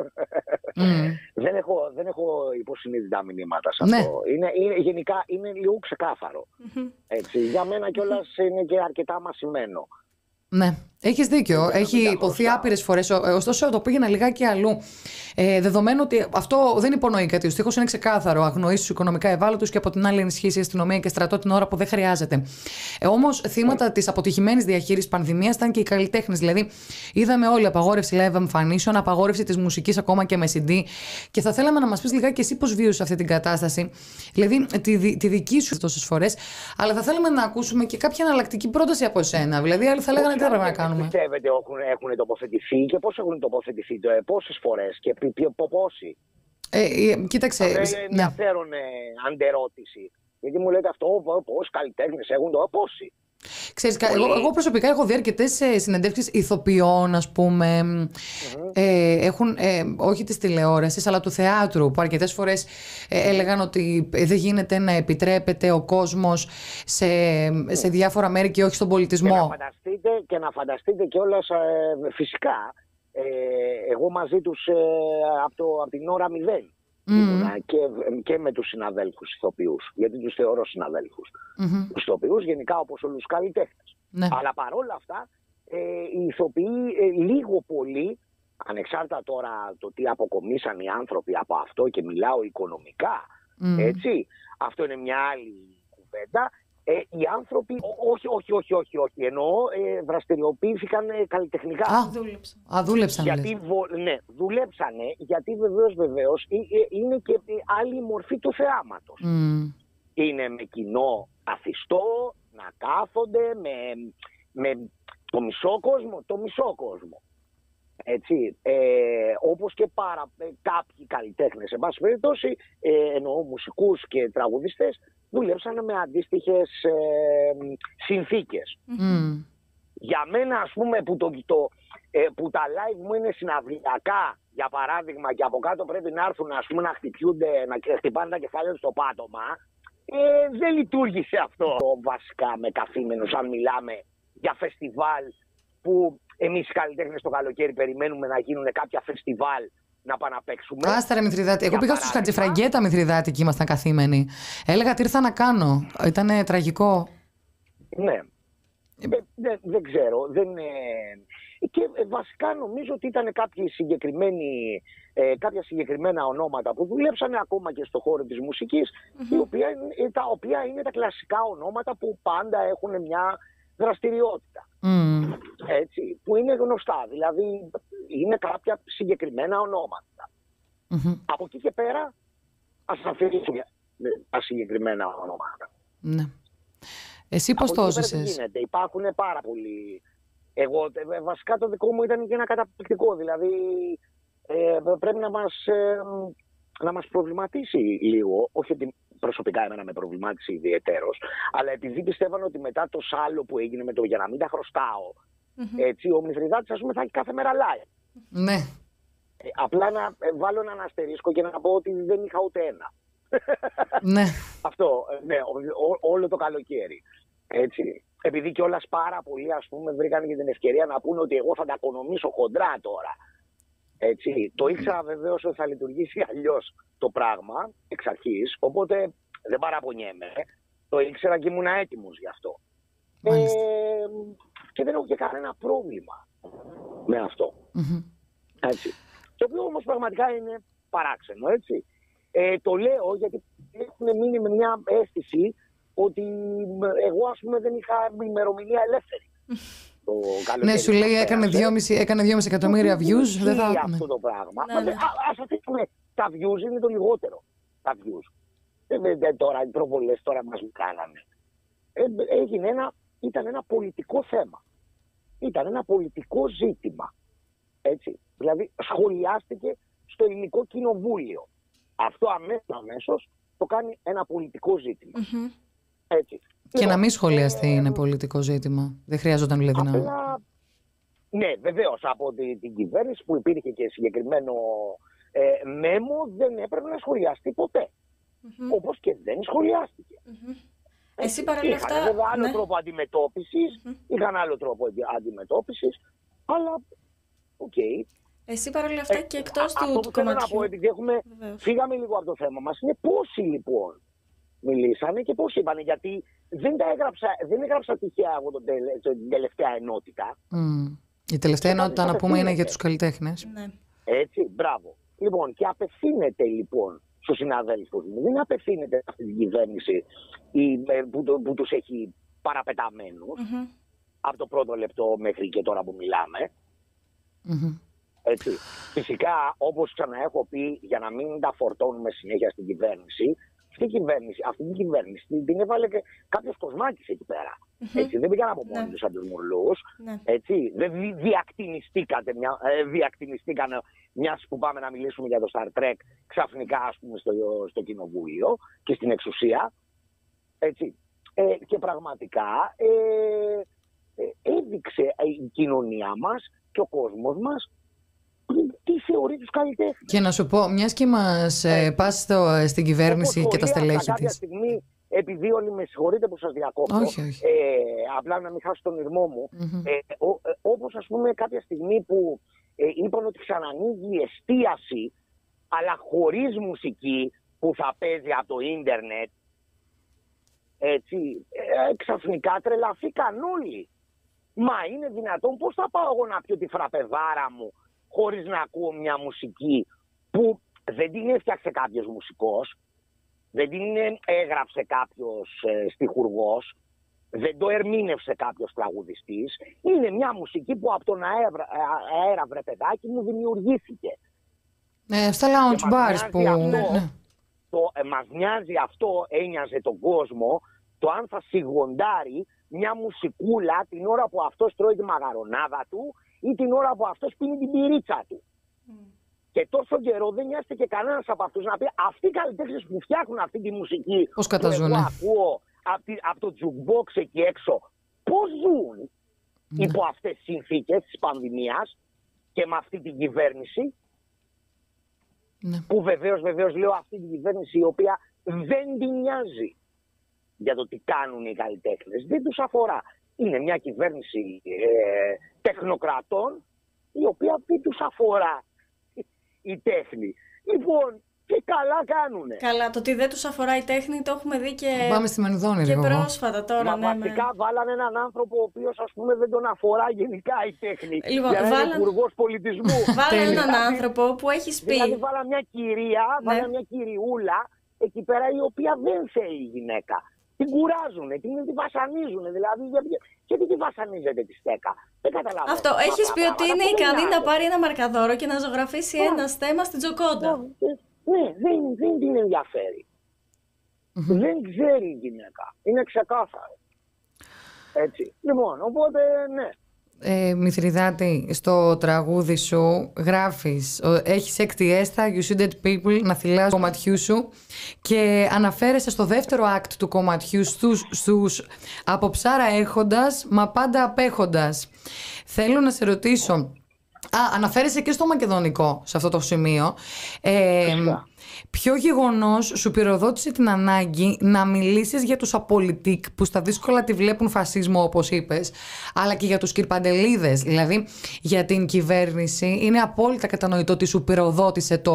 mm. δεν έχω, δεν έχω υποσυνείδητα μηνύματα σε αυτό. Ναι. Είναι, είναι, γενικά είναι λίγο ξεκάθαρο. Mm-hmm. Έτσι. Για μένα κιόλας είναι και αρκετά μασημένο. Ναι, έχεις δίκιο. Έχει υποθεί άπειρες φορές. Ωστόσο, το πήγαινα λιγάκι αλλού. Ε, δεδομένου ότι αυτό δεν υπονοεί κάτι. Ο στίχος είναι ξεκάθαρο. Αγνοεί τους οικονομικά ευάλωτους και από την άλλη ενισχύσει η αστυνομία και στρατό την ώρα που δεν χρειάζεται. Ε, όμως, θύματα της αποτυχημένης διαχείρισης πανδημίας ήταν και οι καλλιτέχνες. Δηλαδή, είδαμε όλοι απαγόρευση live εμφανίσεων, απαγόρευση της μουσικής ακόμα και με σι ντι. Και θα θέλαμε να μας πεις λιγάκι εσύ πώς βίωσες αυτή την κατάσταση. Δηλαδή, τη, τη δική σου τόσες φορές. Αλλά θα θέλαμε να ακούσουμε και κάποια εναλλακτική πρόταση από εσένα. Δηλαδή, άλλοι θα λέγανε τι θα πρέπει να κάνουμε. Πιστεύετε έχουν, έχουν τοποθετηθεί και πώς έχουν τοποθετηθεί, πόσες φορές και πόσοι. Ε, κοίταξε. Αυτό είναι ενδιαφέρον ναι. αντερώτηση. Γιατί μου λέτε αυτό, πόσοι καλλιτέχνες έχουν το, πόσοι. Ξέρεις, εγώ, εγώ προσωπικά έχω δει αρκετές συνεντεύξεις ηθοποιών, ας πούμε, mm-hmm. ε, έχουν, ε, όχι της τηλεόρασης, αλλά του θεάτρου, που αρκετές φορές ε, έλεγαν ότι δεν γίνεται να επιτρέπεται ο κόσμος σε, mm. σε διάφορα μέρη και όχι στον πολιτισμό. Και να φανταστείτε, και να φανταστείτε κιόλας, ε, φυσικά, ε, εγώ μαζί τους ε, από, το, από την ώρα μηδέν. Mm. Και, και με τους συναδέλφους ηθοποιούς, γιατί τους θεωρώ συναδέλφους. Mm-hmm. Τους ηθοποιούς γενικά όπως όλους τους καλλιτέχνες. Ναι. Αλλά παρόλα αυτά ε, οι ηθοποιοί ε, λίγο πολύ, ανεξάρτητα τώρα το τι αποκομίσαν οι άνθρωποι από αυτό, και μιλάω οικονομικά, mm. έτσι, αυτό είναι μια άλλη κουβέντα. Ε, οι άνθρωποι, όχι, όχι, όχι, όχι, όχι, εννοώ ε, δραστηριοποιήθηκαν ε, καλλιτεχνικά. Α, δούλεψαν. Α, δούλεψαν. Γιατί, βο, ναι, δουλέψανε, γιατί βεβαίως, βεβαίως ε, ε, είναι και ε, άλλη μορφή του θεάματος. Mm. Είναι με κοινό αθιστό, να κάθονται, με, με το μισό κόσμο, το μισό κόσμο. Έτσι, ε, όπως και πάρα, ε, κάποιοι καλλιτέχνες, εν πάση περιπτώσει, ε, εννοώ μουσικούς και τραγουδιστές, δουλέψαν με αντίστοιχες ε, συνθήκες. Mm. Για μένα, ας πούμε, που, το, το, ε, που τα live μου είναι συναυλιακά, για παράδειγμα, και από κάτω πρέπει να έρθουν, ας πούμε, να χτυπιούνται, να χτυπάνε τα κεφάλια στο πάτωμα, ε, δεν λειτουργήσε αυτό βασικά με καθήμενους, αν μιλάμε για φεστιβάλ που εμείς οι καλλιτέχνες το καλοκαίρι περιμένουμε να γίνουν κάποια φεστιβάλ να πάμε να παίξουμε. Άστα ρε Μηθριδάτη. Εγώ πήγα στους Χατζηφραγκέτα Μηθριδάτη και ήμασταν καθήμενοι. Έλεγα τι ήρθα να κάνω. Ήτανε τραγικό. Ναι. Ε, δεν, δεν ξέρω. Δεν, ε... Και ε, βασικά νομίζω ότι ήταν κάποιοι συγκεκριμένοι, ε, κάποια συγκεκριμένα ονόματα που δουλέψανε ακόμα και στο χώρο της μουσικής, mm-hmm. η οποία, τα οποία είναι τα κλασικά ονόματα που πάντα έχουν μια δραστηριότητα. Mm. Έτσι, που είναι γνωστά. Δηλαδή είναι κάποια συγκεκριμένα ονόματα. Mm-hmm. Από εκεί και πέρα ας αφήσουμε τα συγκεκριμένα ονόματα. Ναι. Εσύ πώς το ζήσες? Υπάρχουν πάρα πολλοί. Εγώ βασικά το δικό μου ήταν και ένα καταπληκτικό. Δηλαδή ε, πρέπει να μας, ε, να μας προβληματίσει λίγο. Όχι ότι προσωπικά εμένα με προβλημάτισε ιδιαιτέρως, αλλά επειδή πιστεύαν ότι μετά το σάλο που έγινε με το για να μην τα χρωστάω, mm-hmm. έτσι, ο Μηθριδάτης, ας πούμε, θα έχει κάθε μέρα live. Ναι. Ε, απλά να ε, βάλω έναν αστερίσκο και να πω ότι δεν είχα ούτε ένα. Ναι. Αυτό, ναι, ό, ό, όλο το καλοκαίρι. Έτσι. Επειδή κιόλας πάρα πολλοί, ας πούμε, βρήκαν και την ευκαιρία να πούνε ότι εγώ θα τα οικονομήσω χοντρά τώρα. Έτσι. Το ήξερα βεβαίως ότι θα λειτουργήσει αλλιώς το πράγμα εξ αρχής, οπότε δεν παραπονιέμαι. Το ήξερα και ήμουν έτοιμος γι' αυτό. Ε, και δεν έχω και κανένα πρόβλημα με αυτό. Mm-hmm. Έτσι. Το οποίο όμως πραγματικά είναι παράξενο, έτσι. Ε, το λέω γιατί έχουν μείνει με μια αίσθηση ότι εγώ, ας πούμε, δεν είχα ημερομηνία ελεύθερη. Ναι, σου λέει έκανε δυόμισι εκατομμύρια views. Δεν θα αυτό το πράγμα. Ναι, ναι. Ας αφήσουμε, τα views είναι το λιγότερο. Τα views. Ε, τώρα οι προβολές τώρα μας κάνανε. Ε, έγινε ένα, ήταν ένα πολιτικό θέμα. ήταν ένα πολιτικό ζήτημα. Έτσι. Δηλαδή σχολιάστηκε στο ελληνικό κοινοβούλιο. Αυτό αμέσως, αμέσως το κάνει ένα πολιτικό ζήτημα. Mm-hmm. Έτσι. Και λοιπόν, να μην σχολιαστεί ε, είναι πολιτικό ζήτημα. Δεν χρειάζονταν δηλαδή απλά, να... Ναι, βεβαίως από την, την κυβέρνηση που υπήρχε και συγκεκριμένο ε, μέμο δεν έπρεπε να σχολιαστεί ποτέ. Mm-hmm. Όπως και δεν σχολιάστηκε. Mm-hmm. Εσύ παρόλα αυτά... Είχαν βέβαια άλλο ναι. τρόπο αντιμετώπισης, mm-hmm. είχαν άλλο τρόπο αντιμετώπισης, αλλά οκ. Okay. Εσύ παρόλα αυτά και εκτός ε, του, του κομματιού. Αυτό που θέλω να πω, επειδή έχουμε, φύγαμε λίγο από το θέμα μας, είναι πόσοι λοιπόν μιλήσανε και πόσοι είπανε, γιατί δεν τα έγραψα, δεν έγραψα τυχαία εγώ τον τελε, την τελευταία ενότητα. Mm. Η τελευταία ενότητα, να πούμε, είναι για τους καλλιτέχνες. Ναι. Έτσι, μπράβο. Λοιπόν, και απευθύνεται λοιπόν στους συναδέλφους μου, δεν απευθύνεται αυτή την κυβέρνηση που, που, που τους έχει παραπεταμένους mm-hmm. από το πρώτο λεπτό μέχρι και τώρα που μιλάμε. Mm-hmm. Έτσι. Φυσικά, όπως ξαναέχω πει, για να μην τα φορτώνουμε συνέχεια στην κυβέρνηση, αυτή, η κυβέρνηση, αυτή την κυβέρνηση την, την έβαλε και κάποιος Κοσμάκης εκεί πέρα. Mm-hmm. Έτσι, δεν πήγαν από μόνοι ναι. τους σαν τους μουρλούς. Ναι. Έτσι, δεν δι, διακτηνιστήκατε μια, ε, διακτηνιστήκαν μιας που πάμε να μιλήσουμε για το Star Trek ξαφνικά, ας πούμε, στο, στο κοινοβούλιο και στην εξουσία. Έτσι. Ε, και πραγματικά ε, ε, έδειξε η κοινωνία μας και ο κόσμος μας τι θεωρεί τους καλλιτέχνες. Και να σου πω, μιας και μας ε, πας στο, στην κυβέρνηση και τα στελέχη της. Κάποια στιγμή, επειδή όλοι με συγχωρείτε που σας διακόπτω, όχι, όχι. Ε, απλά να μην χάσω τον ηρμό μου, mm-hmm. ε, ο, ε, όπως ας πούμε κάποια στιγμή που ε, είπαν ότι ξανανοίγει η εστίαση, αλλά χωρίς μουσική που θα παίζει από το ίντερνετ, έτσι, ε, ξαφνικά τρελαθήκαν όλοι. Μα είναι δυνατόν, πώς θα πάω εγώ να πιω τη φραπεδάρα μου χωρίς να ακούω μια μουσική που δεν την έφτιαξε κάποιος μουσικός, δεν την έγραψε κάποιος ε, στιχουργός, δεν το ερμήνευσε κάποιος τραγουδιστής. Είναι μια μουσική που από τον αέρα, αέρα βρε παιδάκι μου, δημιουργήθηκε. Ε, στα lounge bars που... Αυτό, ναι. το, ε, μας νοιάζει αυτό, ένοιαζε τον κόσμο, το αν θα σιγοντάρει μια μουσικούλα την ώρα που αυτός τρώει τη μαγαρονάδα του ή την ώρα που αυτός πίνει την πυρίτσα του. Mm. Και τόσο καιρό δεν νοιάστηκε κανένας από αυτούς να πει αυτοί οι καλλιτέχνες που φτιάχνουν αυτή τη μουσική πώς που καταζούνε. εγώ ακούω από, τη, από το jukebox εκεί έξω, πώς ζουν mm. υπό αυτές τις συνθήκες της πανδημίας και με αυτή την κυβέρνηση mm. που βεβαίως, βεβαίως λέω αυτή την κυβέρνηση η οποία δεν την νοιάζει για το τι κάνουν οι καλλιτέχνες, δεν τους αφορά. Είναι μια κυβέρνηση ε, τεχνοκρατών η οποία δεν τους αφορά η τέχνη. Λοιπόν, και καλά κάνουνε. Καλά, το ότι δεν τους αφορά η τέχνη το έχουμε δει και, πάμε στη Μενδόνη, και πρόσφατα τώρα. Μα ναι, βασικά με... βάλανε έναν άνθρωπο ο οποίος ας πούμε δεν τον αφορά γενικά η τέχνη. Λοιπόν, για να βάλαν... είναι υπουργός πολιτισμού. Βάλανε έναν άνθρωπο που έχεις πει. Δηλαδή βάλανε μια κυρία, ναι. βάλανε μια κυριούλα εκεί πέρα η οποία δεν θέλει η γυναίκα. Την κουράζουνε, την, την βασανίζουνε. Δηλαδή, γιατί τη βασανίζετε τη στέκα. Δεν καταλαβαίνω. Αυτό. Έχεις πει ότι είναι ικανή να πάρει ένα μαρκαδόρο και να ζωγραφίσει yeah. ένα στέμα στην Τζοκόντα. Ναι, δεν, δεν την ενδιαφέρει. Mm-hmm. Δεν ξέρει η γυναίκα. Είναι ξεκάθαρο. Έτσι. Λοιπόν, οπότε ναι. Ε, Μηθριδάτη, στο τραγούδι σου γράφεις, έχεις έκτη έστα, you see dead people, να θυλάς το κομματιού σου και αναφέρεσαι στο δεύτερο act του κομματιού στους, στους από ψάρα έχοντας, μα πάντα απέχοντας. Θέλω να σε ρωτήσω, α, αναφέρεσαι και στο μακεδονικό σε αυτό το σημείο, ε, ποιο γεγονός σου πυροδότησε την ανάγκη να μιλήσεις για τους απολυτικ που στα δύσκολα τη βλέπουν φασισμό όπως είπες, αλλά και για τους κυρπαντελίδες, δηλαδή για την κυβέρνηση? Είναι απόλυτα κατανοητό ότι σου πυροδότησε το,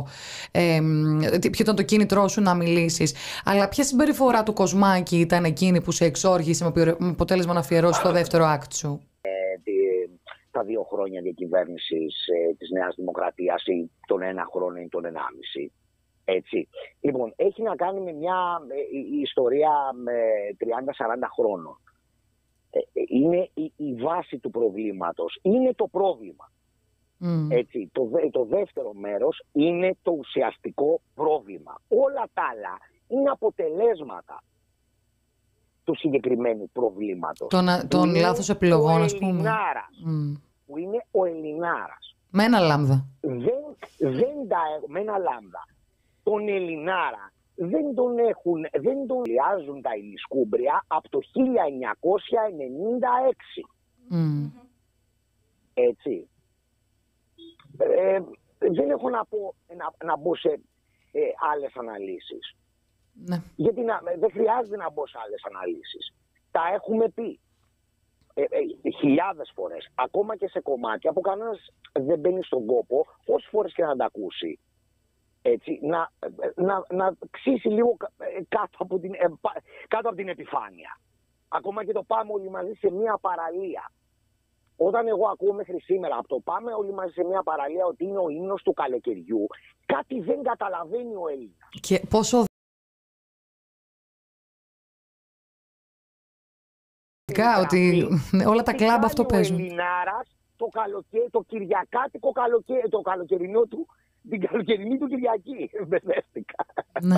ε, ποιο ήταν το κίνητρό σου να μιλήσεις, αλλά ποια συμπεριφορά του Κοσμάκη ήταν εκείνη που σε εξόργησε με αποτέλεσμα να αφιερώσεις το δεύτερο act σου? Ε, τα δύο χρόνια διακυβέρνησης ε, της Νέας Δημοκρατίας ή τον ένα χρόνο ή τον ενάμιση. Έτσι. Λοιπόν, έχει να κάνει με μια ε, η ιστορία με τριάντα σαράντα χρόνων. Ε, είναι η, η βάση του προβλήματος. Είναι το πρόβλημα. Mm. Έτσι. Το, το δεύτερο μέρος είναι το ουσιαστικό πρόβλημα. Όλα τα άλλα είναι αποτελέσματα του του συγκεκριμένου προβλήματος. Τον, τον λάθος επιλογών, ας πούμε. Mm. Που είναι ο Ελληνάρας. Με ένα λάμδα. Δεν, δεν τα έχουν, με ένα λάμδα. Τον Ελληνάρα δεν τον έχουν, δεν τον λιάζουν τα ημισκούμπρια από το χίλια εννιακόσια ενενήντα έξι. Mm. Έτσι. Ε, δεν έχω να, πω, να, να μπω σε ε, άλλες αναλύσεις. Ναι. Γιατί να, δεν χρειάζεται να μπω σε άλλες αναλύσεις. Τα έχουμε πει ε, ε, χιλιάδες φορές. Ακόμα και σε κομμάτια που κανένας δεν μπαίνει στον κόπο, όσες φορές και να τα ακούσει. Έτσι, να, να, να ξύσει λίγο κάτω από, την, κάτω από την επιφάνεια. Ακόμα και το πάμε όλοι μαζί σε μια παραλία. Όταν εγώ ακούω μέχρι σήμερα από το πάμε όλοι μαζί σε μια παραλία ότι είναι ο ύμνος του καλοκαιριού, κάτι δεν καταλαβαίνει ο Έλληνας. Και πόσο ότι όλα τα κλαμπ αυτό παίζουν. Ο Ελληνάρας το, καλοκαι... το κυριακάτικο καλοκαι... το καλοκαιρινό του, την καλοκαιρινή του Κυριακή. Μπερδεύτηκα. Ναι.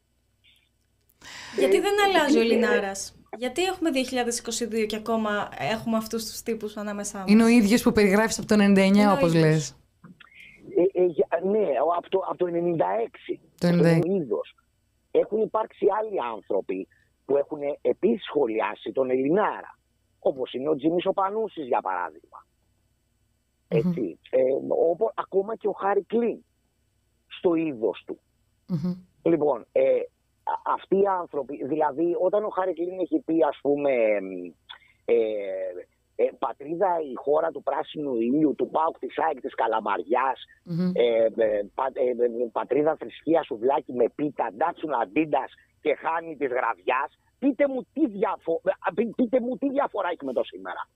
Γιατί δεν αλλάζει ο Ελληνάρας? Γιατί έχουμε δύο χιλιάδες είκοσι δύο και ακόμα έχουμε αυτούς τους τύπους ανάμεσά μας? Είναι ο ίδιος που περιγράφεις από το ενενήντα εννιά, όπως λες. Ε, ε, ναι, από το, από το ενενήντα έξι. Το ενενήντα έξι. Το είδος. Έχουν υπάρξει άλλοι άνθρωποι που έχουν επίσης σχολιάσει τον Ελληνάρα. Όπως είναι ο Τζίμις ο Πανούσης, για παράδειγμα. Έτσι. Mm-hmm. Ε, όπως, ακόμα και ο Χάρη Κλίν στο είδος του. Mm-hmm. Λοιπόν, ε, αυτοί οι άνθρωποι, δηλαδή όταν ο Χάρη Κλίν έχει πει, ας πούμε, ε, ε, πατρίδα η χώρα του πράσινου ήλιου, του ΠΑΟΚ, της ΑΕΚ, της Καλαμαριάς, mm-hmm. ε, ε, πα, ε, ε, πατρίδα θρησκεία σουβλάκι με πίτα, ντάτσουν αντίντας και χάνει της γραδιάς, πείτε μου τι, διαφο... πείτε μου τι διαφορά έχει με το σήμερα.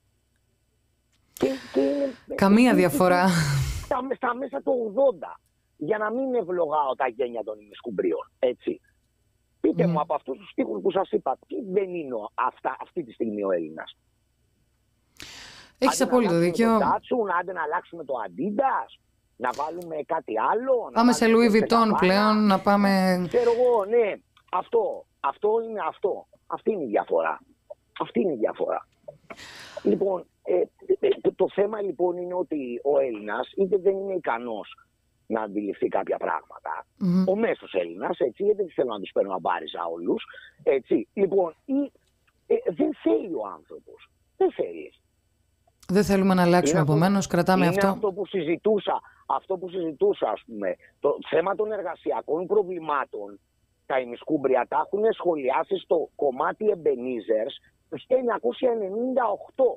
Και, και είναι, καμία και, διαφορά. Στα, στα μέσα του ογδόντα, για να μην ευλογάω τα γένια των ημισκουμπρίων, έτσι. Πείτε mm. μου από αυτούς τους στίχους που σας είπα, τι δεν είναι αυτά, αυτή τη στιγμή ο Έλληνας. Έχεις απόλυτο δίκιο. Να αλλάξουμε το άντε να αλλάξουμε το Αντίντας, να βάλουμε κάτι άλλο. Πάμε σε Louis Vuitton πλέον, να πάμε... Ξέρω εγώ, ναι, αυτό, αυτό είναι αυτό. Αυτή είναι η διαφορά. Αυτή είναι η διαφορά. Λοιπόν, ε, το, το θέμα λοιπόν είναι ότι ο Έλληνας είτε δεν είναι ικανός να αντιληφθεί κάποια πράγματα. Mm-hmm. Ο μέσος Έλληνας, έτσι, γιατί δεν θέλω να τους παίρνω αμπάριζα όλους, έτσι. Λοιπόν, ή, ε, δεν θέλει ο άνθρωπος. Δεν θέλει. Δεν θέλουμε να αλλάξουμε, επομένως, κρατάμε είναι αυτό. Είναι αυτό που συζητούσα, αυτό που συζητούσα, ας πούμε, το θέμα των εργασιακών προβλημάτων, τα ημισκούμπρια τα έχουν σχολιάσει στο κομμάτι Εμπενίζερς το χίλια εννιακόσια ενενήντα οκτώ.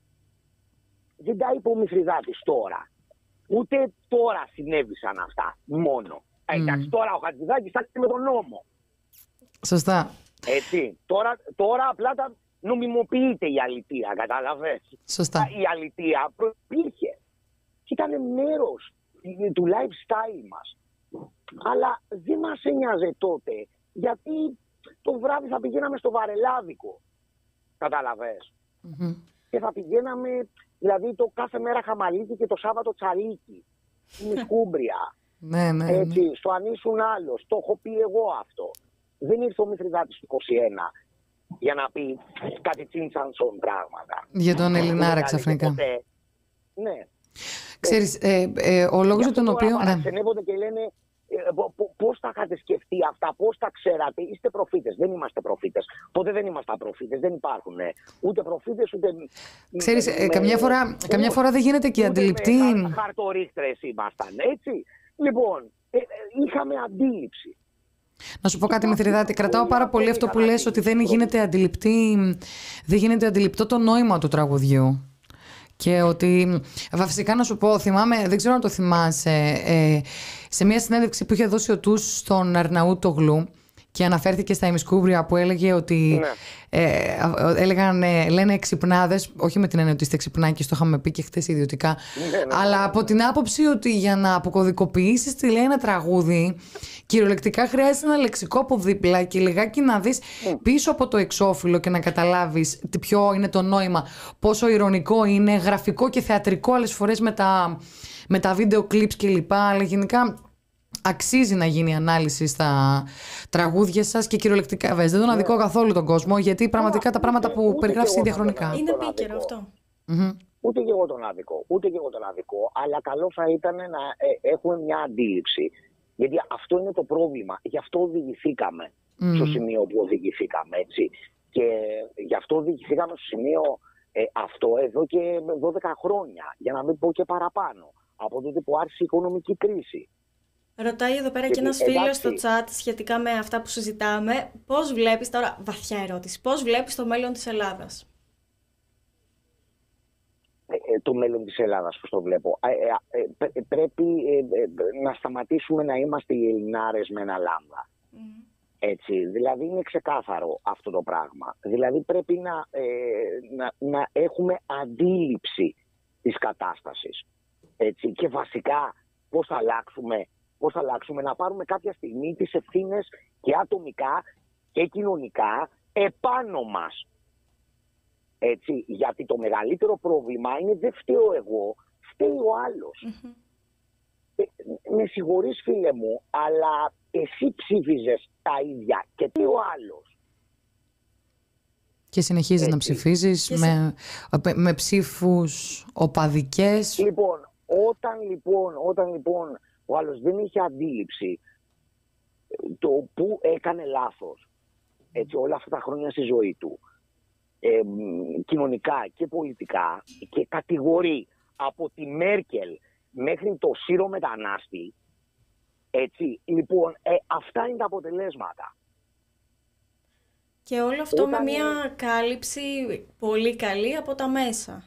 Δεν τα είπε ο Μηθριδάτης τώρα. Ούτε τώρα συνέβησαν αυτά μόνο. Mm. Εντάξει, τώρα ο Χατζηδάκης θα έρθει με τον νόμο. Σωστά. Έτσι. Τώρα, τώρα απλά τα νομιμοποιείται η αλητεία, κατάλαβες. Σωστά. Η αλητεία προϋπήρχε. Και ήταν μέρος του lifestyle μας. Αλλά δεν μας ένοιαζε τότε, γιατί το βράδυ θα πηγαίναμε στο βαρελάδικο. Κατάλαβες. Mm-hmm. Και θα πηγαίναμε, δηλαδή το κάθε μέρα χαμαλίκι και το Σάββατο τσαλίκι. Είναι σκούμπρια. Ναι, ναι, έτσι, ναι. Στο αν ήσουν άλλος. Το έχω πει εγώ αυτό. Δεν ήρθε ο Μηθριδάτης του είκοσι ένα για να πει κάτι τσίντσανσον πράγματα. Για τον Ελληνάρα ξαφνικά. Ναι. Ξέρεις, ε, ε, ο λόγος για τον οποίο... Παραξενεύονται και λένε πώς τα είχατε σκεφτεί αυτά, πώς τα ξέρατε. Είστε προφήτες. Δεν είμαστε προφήτες. Ποτέ δεν ήμασταν προφήτες. Δεν υπάρχουν ούτε προφήτες ούτε... Ξέρεις, με, καμιά, φορά, καμιά φορά δεν γίνεται και αντιληπτή... Χαρτορίχτρες ήμασταν, έτσι. Λοιπόν, ε, είχαμε αντίληψη. Να σου πω κάτι, Μηθριδάτη, κρατάω πάρα πολύ αυτό που λες, ότι δεν γίνεται αντιληπτή, δεν γίνεται αντιληπτό το νόημα του τραγουδιού. Και ότι, βασικά να σου πω, θυμάμαι, δεν ξέρω αν το θυμάσαι, ε, σε μια συνέντευξη που είχε δώσει ο Τους στον Αρναούτογλου και αναφέρθηκε στα ημισκούμπρια που έλεγε ότι ναι. ε, έλεγαν, ε, λένε εξυπνάδες, όχι με την έννοια ότι είστε εξυπνάκες, το είχαμε πει και χθες ιδιωτικά, ναι, ναι, αλλά ναι, ναι. από την άποψη ότι για να αποκωδικοποιήσεις τι λέει ένα τραγούδι, κυριολεκτικά χρειάζεται ένα λεξικό από δίπλα και λιγάκι να δεις mm. πίσω από το εξώφυλλο και να καταλάβεις ποιο είναι το νόημα, πόσο ηρωνικό είναι, γραφικό και θεατρικό άλλες φορές με τα, με τα βίντεο κλιπς κλπ. Αλλά γενικά αξίζει να γίνει ανάλυση στα τραγούδια σας και κυριολεκτικά. Βέβαια, δεν τον αδικώ καθόλου τον κόσμο, γιατί πραγματικά τα πράγματα που περιγράφεις είναι διαχρονικά. Είναι επίκαιρο αυτό. Mm-hmm. Ούτε και εγώ τον άδικο, ούτε και εγώ τον άδικο, αλλά καλό θα ήταν να ε, έχουμε μια αντίληψη. Γιατί αυτό είναι το πρόβλημα. Γι' αυτό οδηγηθήκαμε mm. στο σημείο που οδηγηθήκαμε, έτσι. Και γι' αυτό οδηγηθήκαμε στο σημείο ε, αυτό εδώ και δώδεκα χρόνια, για να μην πω και παραπάνω, από τότε που άρχισε η οικονομική κρίση. Ρωτάει εδώ πέρα και, και ένας φίλος στο chat σχετικά με αυτά που συζητάμε. Πώς βλέπεις, τώρα βαθιά ερώτηση, πώς βλέπεις το μέλλον της Ελλάδας? Ε, το μέλλον της Ελλάδας, πώς το βλέπω. Ε, ε, ε, πρέπει ε, ε, να σταματήσουμε να είμαστε οι Ελληνάρες με ένα λάμδα. Mm. Έτσι, δηλαδή είναι ξεκάθαρο αυτό το πράγμα. Δηλαδή πρέπει να, ε, να, να έχουμε αντίληψη της κατάστασης. Έτσι, και βασικά πώς θα αλλάξουμε, πώς θα αλλάξουμε, να πάρουμε κάποια στιγμή τις ευθύνες και ατομικά και κοινωνικά επάνω μας. Έτσι, γιατί το μεγαλύτερο πρόβλημα είναι δεν φταίω εγώ, φταίει ο άλλος. Mm-hmm. Ε, με συγχωρείς φίλε μου, αλλά εσύ ψήφιζες τα ίδια και τι ο άλλος. Και συνεχίζεις Έτσι. να ψηφίζεις και με, με, με ψήφους οπαδικές. Λοιπόν, όταν λοιπόν, όταν λοιπόν ο άλλος δεν είχε αντίληψη το που έκανε λάθος, έτσι, όλα αυτά τα χρόνια στη ζωή του, Ε, κοινωνικά και πολιτικά, και κατηγορεί από τη Μέρκελ μέχρι το Σύρο μετανάστη, έτσι, λοιπόν, ε, αυτά είναι τα αποτελέσματα. Και όλο αυτό Όταν... με μια κάλυψη πολύ καλή από τα μέσα.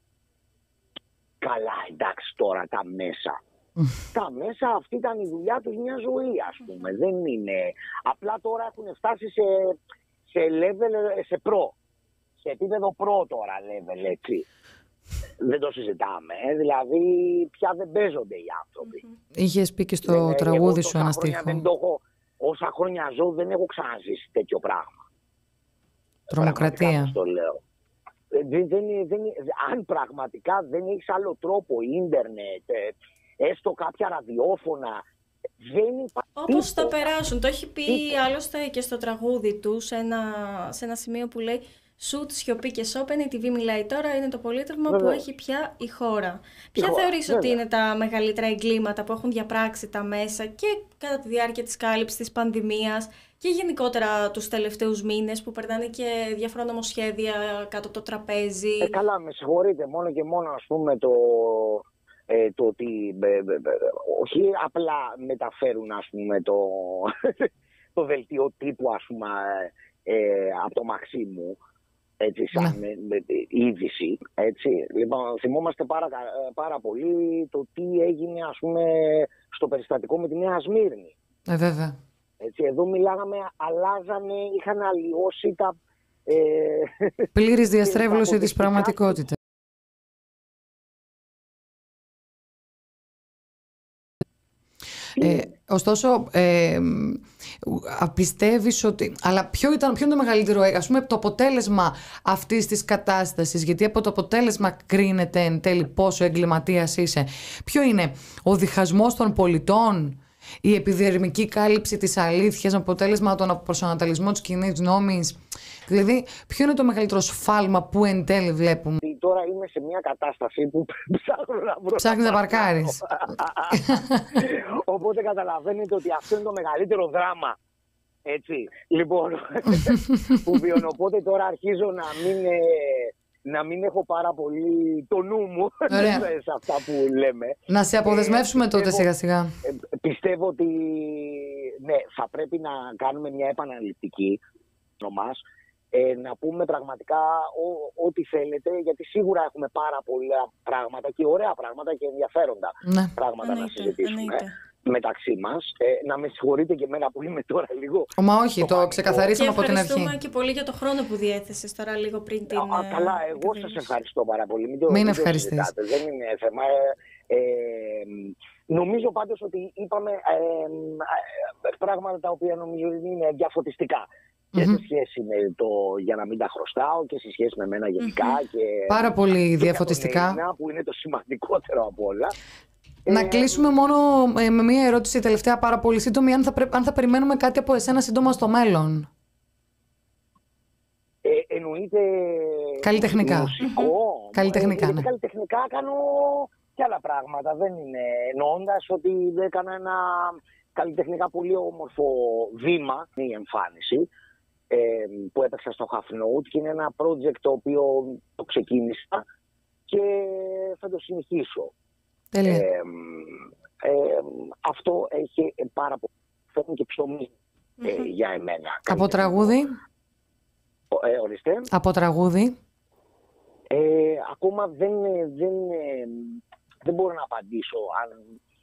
Καλά, εντάξει τώρα τα μέσα. Τα μέσα αυτή ήταν η δουλειά τους μια ζωή, ας πούμε. Mm. Δεν είναι... Απλά τώρα έχουν φτάσει σε, σε level, σε προ. Σε επίπεδο προ τώρα level, έτσι. Δεν το συζητάμε. Ε. Δηλαδή πια δεν παίζονται οι άνθρωποι. Mm-hmm. Είχες πει και στο δεν, τραγούδι σου ένα στίχο. Δεν το έχω, όσα χρόνια ζω δεν έχω ξαναζήσει τέτοιο πράγμα. Τρομοκρατία. Το λέω. Δεν, δεν, δεν, αν πραγματικά δεν έχεις άλλο τρόπο, ίντερνετ, έστω κάποια ραδιόφωνα, δεν υπάρχει. Όπως θα περάσουν. Το έχει πει τίποτα. Άλλωστε και στο τραγούδι του σε ένα, σε ένα σημείο που λέει «Σουτ, σιωπή και σόπεν, η τι βι μιλάει τώρα, είναι το πολίτευμα Βέβαια. που έχει πια η χώρα». Ποια θεωρείς ότι είναι τα μεγαλύτερα εγκλήματα που έχουν διαπράξει τα μέσα και κατά τη διάρκεια της κάλυψης της πανδημίας και γενικότερα τους τελευταίους μήνες που περνάνε και διάφορα νομοσχέδια κάτω από το τραπέζι? Ε, καλά, με συγχωρείτε, μόνο και μόνο ας πούμε το... Ε, το ότι ε, ε, ε, όχι απλά μεταφέρουν ας πούμε το, το δελτίο τύπου ας πούμε ε, από το Μαξίμου, έτσι, σαν ναι. με, με, είδηση, έτσι. Λοιπόν, θυμόμαστε πάρα, πάρα πολύ το τι έγινε ας πούμε στο περιστατικό με τη Νέα Σμύρνη. Ε, βέβαια. Έτσι, εδώ μιλάγαμε, αλλάζανε, είχαν αλλοιώσει τα... Ε, πλήρης διαστρέβλωση της πραγματικότητας. Ε, ωστόσο, ε, πιστεύεις ότι... Αλλά ποιο, ήταν, ποιο είναι το μεγαλύτερο, ας πούμε, το αποτέλεσμα αυτής της κατάστασης? Γιατί από το αποτέλεσμα κρίνεται εν τέλει πόσο εγκληματίας είσαι. Ποιο είναι ο διχασμός των πολιτών, η επιδερμική κάλυψη της αλήθειας με αποτέλεσμα τον αποπροσανατολισμό της κοινής νόμης? Δηλαδή, ποιο είναι το μεγαλύτερο σφάλμα που εν τέλει βλέπουμε? Τώρα είμαι σε μια κατάσταση που ψάχνω να βρω. Ψάχνεις να παρκάρεις. Οπότε καταλαβαίνετε ότι αυτό είναι το μεγαλύτερο δράμα. Έτσι. Λοιπόν, που βιώνω. Οπότε τώρα αρχίζω να μην, να μην έχω πάρα πολύ το νου μου σε αυτά που λέμε. Να σε αποδεσμεύσουμε ε, τότε σιγά σιγά. Πιστεύω ότι ναι, θα πρέπει να κάνουμε μια επαναληπτική μας. Ε, να πούμε πραγματικά ό,τι θέλετε, γιατί σίγουρα έχουμε πάρα πολλά πράγματα και ωραία πράγματα και ενδιαφέροντα ναι. πράγματα εννοείται, να συζητήσουμε εννοείται. μεταξύ μας. Ε, να με συγχωρείτε και εμένα που είμαι τώρα λίγο... Μα όχι, το, το ξεκαθαρίσαμε από την αρχή. Ευχαριστούμε και πολύ για το χρόνο που διέθεσες τώρα λίγο πριν την... Α, καλά, εγώ σας ευχαριστώ πάρα πολύ. Μην, το, μην ευχαριστείς. Δεν είναι θέμα. Ε, ε, νομίζω πάντως ότι είπαμε ε, ε, πράγματα τα οποία νομίζω είναι διαφωτιστικά. Και mm-hmm. σε σχέση με το για να μην τα χρωστάω και σε σχέση με μένα γενικά. Mm-hmm. Και πάρα πολύ διαφωτιστικά. Που είναι το σημαντικότερο από όλα. Να Ε, κλείσουμε μόνο ε, με μία ερώτηση τελευταία πάρα πολύ σύντομη, αν θα, πρέ... αν θα περιμένουμε κάτι από εσένα σύντομα στο μέλλον. Ε, εννοείται Καλλιτεχνικά. μουσικό. Καλλιτεχνικά, ε, ναι. Καλλιτεχνικά κάνω και άλλα πράγματα. Δεν είναι εννοώντας ότι έκανα ένα καλλιτεχνικά πολύ όμορφο βήμα, η εμφάνιση, ε, που έπαιξα στο Half Note, και είναι ένα project το οποίο το ξεκίνησα και θα το συνεχίσω. Τέλεια. Ε, ε, αυτό έχει πάρα πολύ, φέρνει και ψωμί ε, Mm-hmm. για εμένα. Από τραγούδι. Ε, ορίστε. Από τραγούδι. Ε, ακόμα δεν, δεν, δεν μπορώ να απαντήσω αν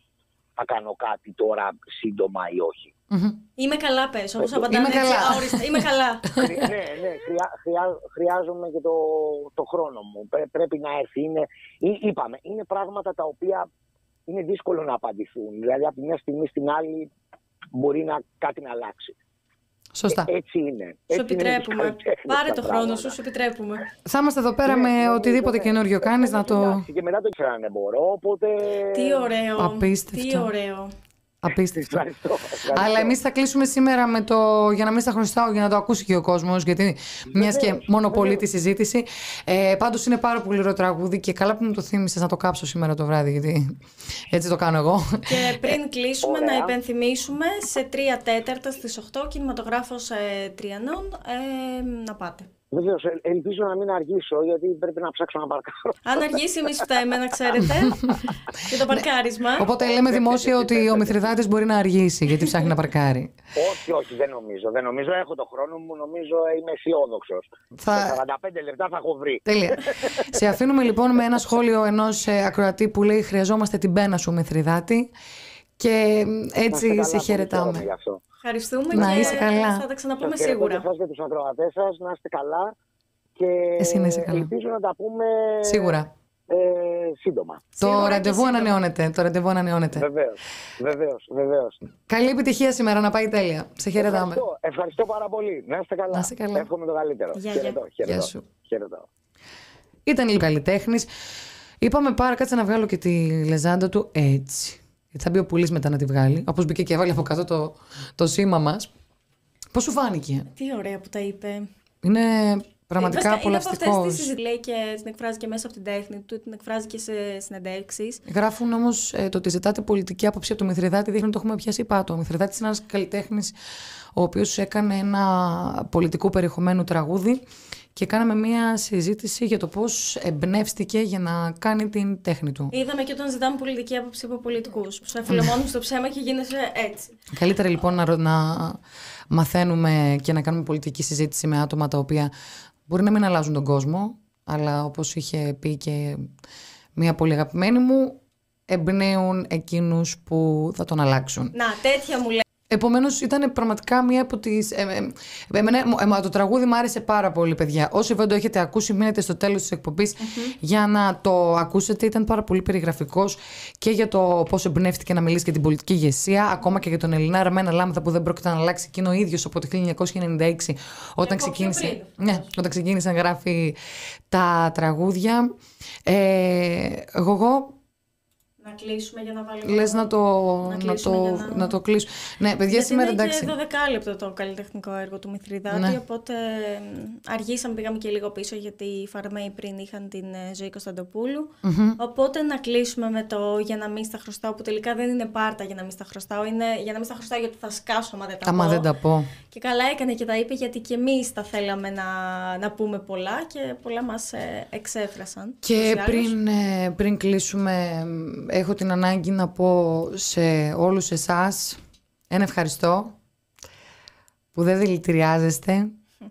θα κάνω κάτι τώρα σύντομα ή όχι. Mm-hmm. Είμαι καλά, πες, όπως απαντάνε Είμαι έτσι καλά. αόριστα. Είμαι καλά. Χρει- ναι, ναι, χρειά, χρειά, χρειάζομαι και το, το χρόνο μου. Πρέ- πρέπει να έρθει. Είναι, ή- είπαμε, είναι πράγματα τα οποία είναι δύσκολο να απαντηθούν. Δηλαδή, από τη μια στιγμή στην άλλη μπορεί να, κάτι να αλλάξει. Σωστά. Ε, έτσι είναι. Σου Έτσι είναι με τους επιτρέπουμε. καλλιτέχνες Πάρε τα το χρόνο πράγματα. σου, σου επιτρέπουμε. Θα είμαστε εδώ πέρα Ναι, με ναι, οτιδήποτε ναι. καινούριο κάνεις να το... Εντάξει, και μετά το ήξερα να μπορώ, οπότε... Τι ωραίο. Απίστευτο. Τι ωραίο. Απίστευτο. Ευχαριστώ, ευχαριστώ. Αλλά εμείς θα κλείσουμε σήμερα με το για να μην στα χρωστάω, για να το ακούσει και ο κόσμος, γιατί μιας και Βεβαίως, μονοπολεί τη βεβαίως. συζήτηση. Ε, πάντως είναι πάρα πολύ ωραίο τραγούδι και καλά που μου το θύμισες να το κάψω σήμερα το βράδυ, γιατί έτσι το κάνω εγώ. Και πριν κλείσουμε, Ωραία. να υπενθυμίσουμε σε τρία τέταρτα στις οκτώ κινηματογράφος ε, Τριανών ε, να πάτε. Βεβαίως, ε, ελπίζω να μην αργήσω, γιατί πρέπει να ψάξω να παρκάρω. Αν αργήσει, εμείς φταίμε, να ξέρετε, για το παρκάρισμα. Οπότε λέμε δημόσια ότι ο Μηθριδάτης μπορεί να αργήσει, γιατί ψάχνει να παρκάρει. Όχι, όχι, δεν νομίζω. Δεν νομίζω. Έχω το χρόνο μου, νομίζω είμαι αισιόδοξο. Θα- Σε σαράντα πέντε λεπτά θα έχω βρει. Τέλεια. Σε αφήνουμε λοιπόν με ένα σχόλιο ενός ε, ακροατή που λέει: χρειαζόμαστε την πένα σου, Μηθριδάτη. Και Να έτσι είστε καλά, σε πολύ χαιρετάμε. χαίρομαι γι' αυτό. Ευχαριστούμε Να και είσαι καλά. θα τα ξαναπούμε Σας χαιρετώ και σίγουρα. εσάς και τους ακροατές σας, να είστε καλά. Και Εσύ να είσαι καλά. ελπίζω να τα πούμε Σίγουρα. ε, σύντομα. Το Σίγουρα και ραντεβού σύντομα. ανανεώνεται. Το ραντεβού ανανεώνεται. Βεβαίως, βεβαίως, βεβαίως. Καλή επιτυχία σήμερα, να πάει τέλεια. Σε χαιρετάμε. Ευχαριστώ, ευχαριστώ πάρα πολύ. Να είστε καλά. Να είστε καλά. Εύχομαι το καλύτερο. Γεια, γεια. Χαιρετώ, Γεια χαιρετώ. σου. Χαιρετώ. Ήταν λίγο καλλιτέχνη. Είπαμε πάρα, κάτσε να βγάλω και τη λεζάντα του έτσι. Γιατί θα μπει ο Πουλής μετά να τη βγάλει. Όπως μπήκε και έβαλε από κάτω το, το σήμα μας. Πώς σου φάνηκε? Τι ωραία που τα είπε. Είναι πραγματικά Βασικά, είναι από απολαυστικός. αυτές τις συζητήσεις λέει και την εκφράζει και μέσα από την τέχνη του, την εκφράζει και σε συνεντεύξεις. Γράφουν όμως ε, το ότι ζητάτε πολιτική άποψη από το Μηθριδάτη, δείχνει ότι το έχουμε πιάσει πάτο. Ο Μηθριδάτης είναι ένας καλλιτέχνης ο οποίος έκανε ένα πολιτικού περιεχομένου τραγούδι και κάναμε μια συζήτηση για το πώς εμπνεύστηκε για να κάνει την τέχνη του. Είδαμε και όταν ζητάμε πολιτική άποψη από πολιτικούς, που σε αφιλομώνουν στο ψέμα και γίνεσαι έτσι. Καλύτερα λοιπόν να, ρω- να μαθαίνουμε και να κάνουμε πολιτική συζήτηση με άτομα τα οποία μπορεί να μην αλλάζουν τον κόσμο, αλλά όπως είχε πει και μια πολύ αγαπημένη μου, εμπνέουν εκείνους που θα τον αλλάξουν. Να, τέτοια μου λέει. Επομένως ήταν πραγματικά μία από τις... Ε, ε, ε, εμένα, ε, το τραγούδι μου άρεσε πάρα πολύ, παιδιά. Όσοι δεν το έχετε ακούσει, μείνετε στο τέλος της εκπομπής mm-hmm. για να το ακούσετε. Ήταν πάρα πολύ περιγραφικός και για το πώς εμπνεύστηκε να μιλήσει για την πολιτική ηγεσία, ακόμα και για τον Ελληνάρα Μένα Λάμδα που δεν πρόκειται να αλλάξει εκείνο ο ίδιος από το χίλια εννιακόσια ενενήντα έξι όταν από πιο ξεκίνησε, πριν. ναι, όταν ξεκίνησε να γράφει τα τραγούδια. Ε, εγώ Να κλείσουμε για να βάλουμε. λες να το, να να κλείσουμε το, για να- να το κλείσω. Ναι, παιδιά, Γιατί σήμερα είναι εντάξει. και δωδεκάλεπτο το καλλιτεχνικό έργο του Μηθριδάτη, Ναι. οπότε μ, αργήσαμε, πήγαμε και λίγο πίσω γιατί οι Φαρμαίοι πριν είχαν την ε, Ζωή Κωνσταντοπούλου. Μμμ. Οπότε να κλείσουμε με το για να μην στα χρωστάω, που τελικά δεν είναι πάρτα για να μην στα χρωστάω, είναι για να μην στα χρωστάω γιατί θα σκάσω άμα δεν τα Άμα πω. δεν τα πω. Και καλά έκανε και τα είπε γιατί και εμείς τα θέλαμε να, να πούμε πολλά και πολλά μας ε, εξέφρασαν. Και ούτως ή άλλως. πριν, ε, πριν κλείσουμε, ε, έχω την ανάγκη να πω σε όλους εσάς ένα ευχαριστώ που δεν δηλητηριάζεστε,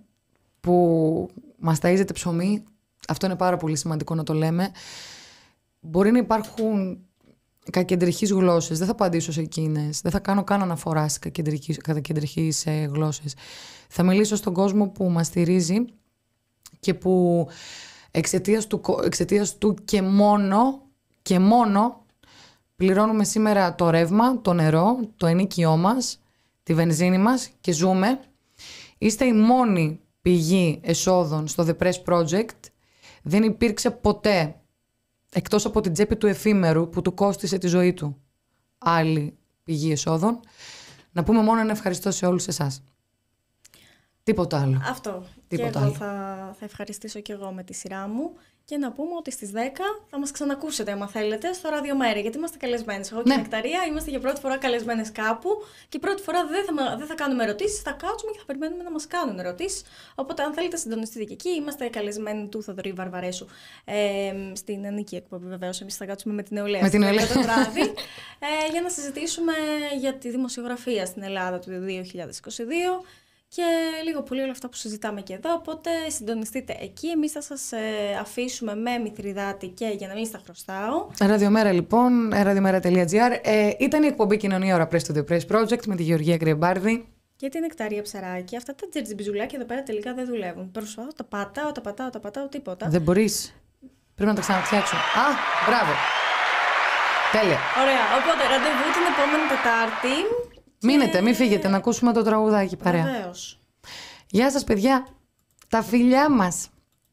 που μας ταΐζετε ψωμί. Αυτό είναι πάρα πολύ σημαντικό να το λέμε. Μπορεί να υπάρχουν κακεντρεχείς γλώσσες, δεν θα απαντήσω σε εκείνες, δεν θα κάνω καν αναφορά σε κακεντρεχείς, κακεντρεχείς ε, γλώσσες. Θα μιλήσω στον κόσμο που μας στηρίζει και που εξαιτίας του, εξαιτίας του και μόνο, και μόνο πληρώνουμε σήμερα το ρεύμα, το νερό, το ενοίκιό μας, τη βενζίνη μας και ζούμε. Είστε η μόνη πηγή εσόδων στο The Press Project. Δεν υπήρξε ποτέ εκτός από την τσέπη του εφήμερου που του κόστισε τη ζωή του άλλη πηγή εσόδων, να πούμε μόνο ένα ευχαριστώ σε όλους εσάς. Τίποτα άλλο. Αυτό. Τίποτα και εγώ άλλο. θα, θα ευχαριστήσω και εγώ με τη σειρά μου και να πούμε ότι στις δέκα θα μας ξανακούσετε, άμα θέλετε, στο Ραδιομέρα, γιατί είμαστε καλεσμένες. Εγώ και Ναι. η Νεκταρία είμαστε για πρώτη φορά καλεσμένες κάπου και πρώτη φορά δεν θα, δεν θα κάνουμε ερωτήσεις, θα κάτσουμε και θα περιμένουμε να μας κάνουν ερωτήσεις. Οπότε, αν θέλετε, συντονιστείτε και εκεί. Είμαστε καλεσμένοι του Θοδωρή Βαρβαρέσου ε, στην Ανική εκπομπή, βεβαίως. Εμείς θα κάτσουμε με την νεολαία Με την νεολαία. το βράδυ ε, για να συζητήσουμε για τη δημοσιογραφία στην Ελλάδα του δύο χιλιάδες είκοσι δύο. Και λίγο πολύ όλα αυτά που συζητάμε και εδώ, οπότε συντονιστείτε εκεί. Εμείς θα σας ε, αφήσουμε με Μηθριδάτη και για να μην στα χρωστάω. Ραδιομέρα λοιπόν, ραδιομέρα τελεία τζι άρ. Ε, ήταν η εκπομπή Κοινωνία Ώρα Press to the Press Project με τη Γεωργία Γκρεμπάρδη. Και την Νεκταρία Ψαράκη. Αυτά τα τζερτζιμπιζουλάκια εδώ πέρα τελικά δεν δουλεύουν. Προσπαθώ, τα πατάω, τα πατάω, τα πατάω, τίποτα. Δεν μπορείς. Πρέπει να τα ξαναφτιάξω. Α, μπράβο. Τέλεια. Ωραία, οπότε ραντεβού την επόμενη Τετάρτη. Μείνετε, μην φύγετε, να ακούσουμε το τραγουδάκι παρέα. Βεβαίως. Γεια σας παιδιά, τα φιλιά μας.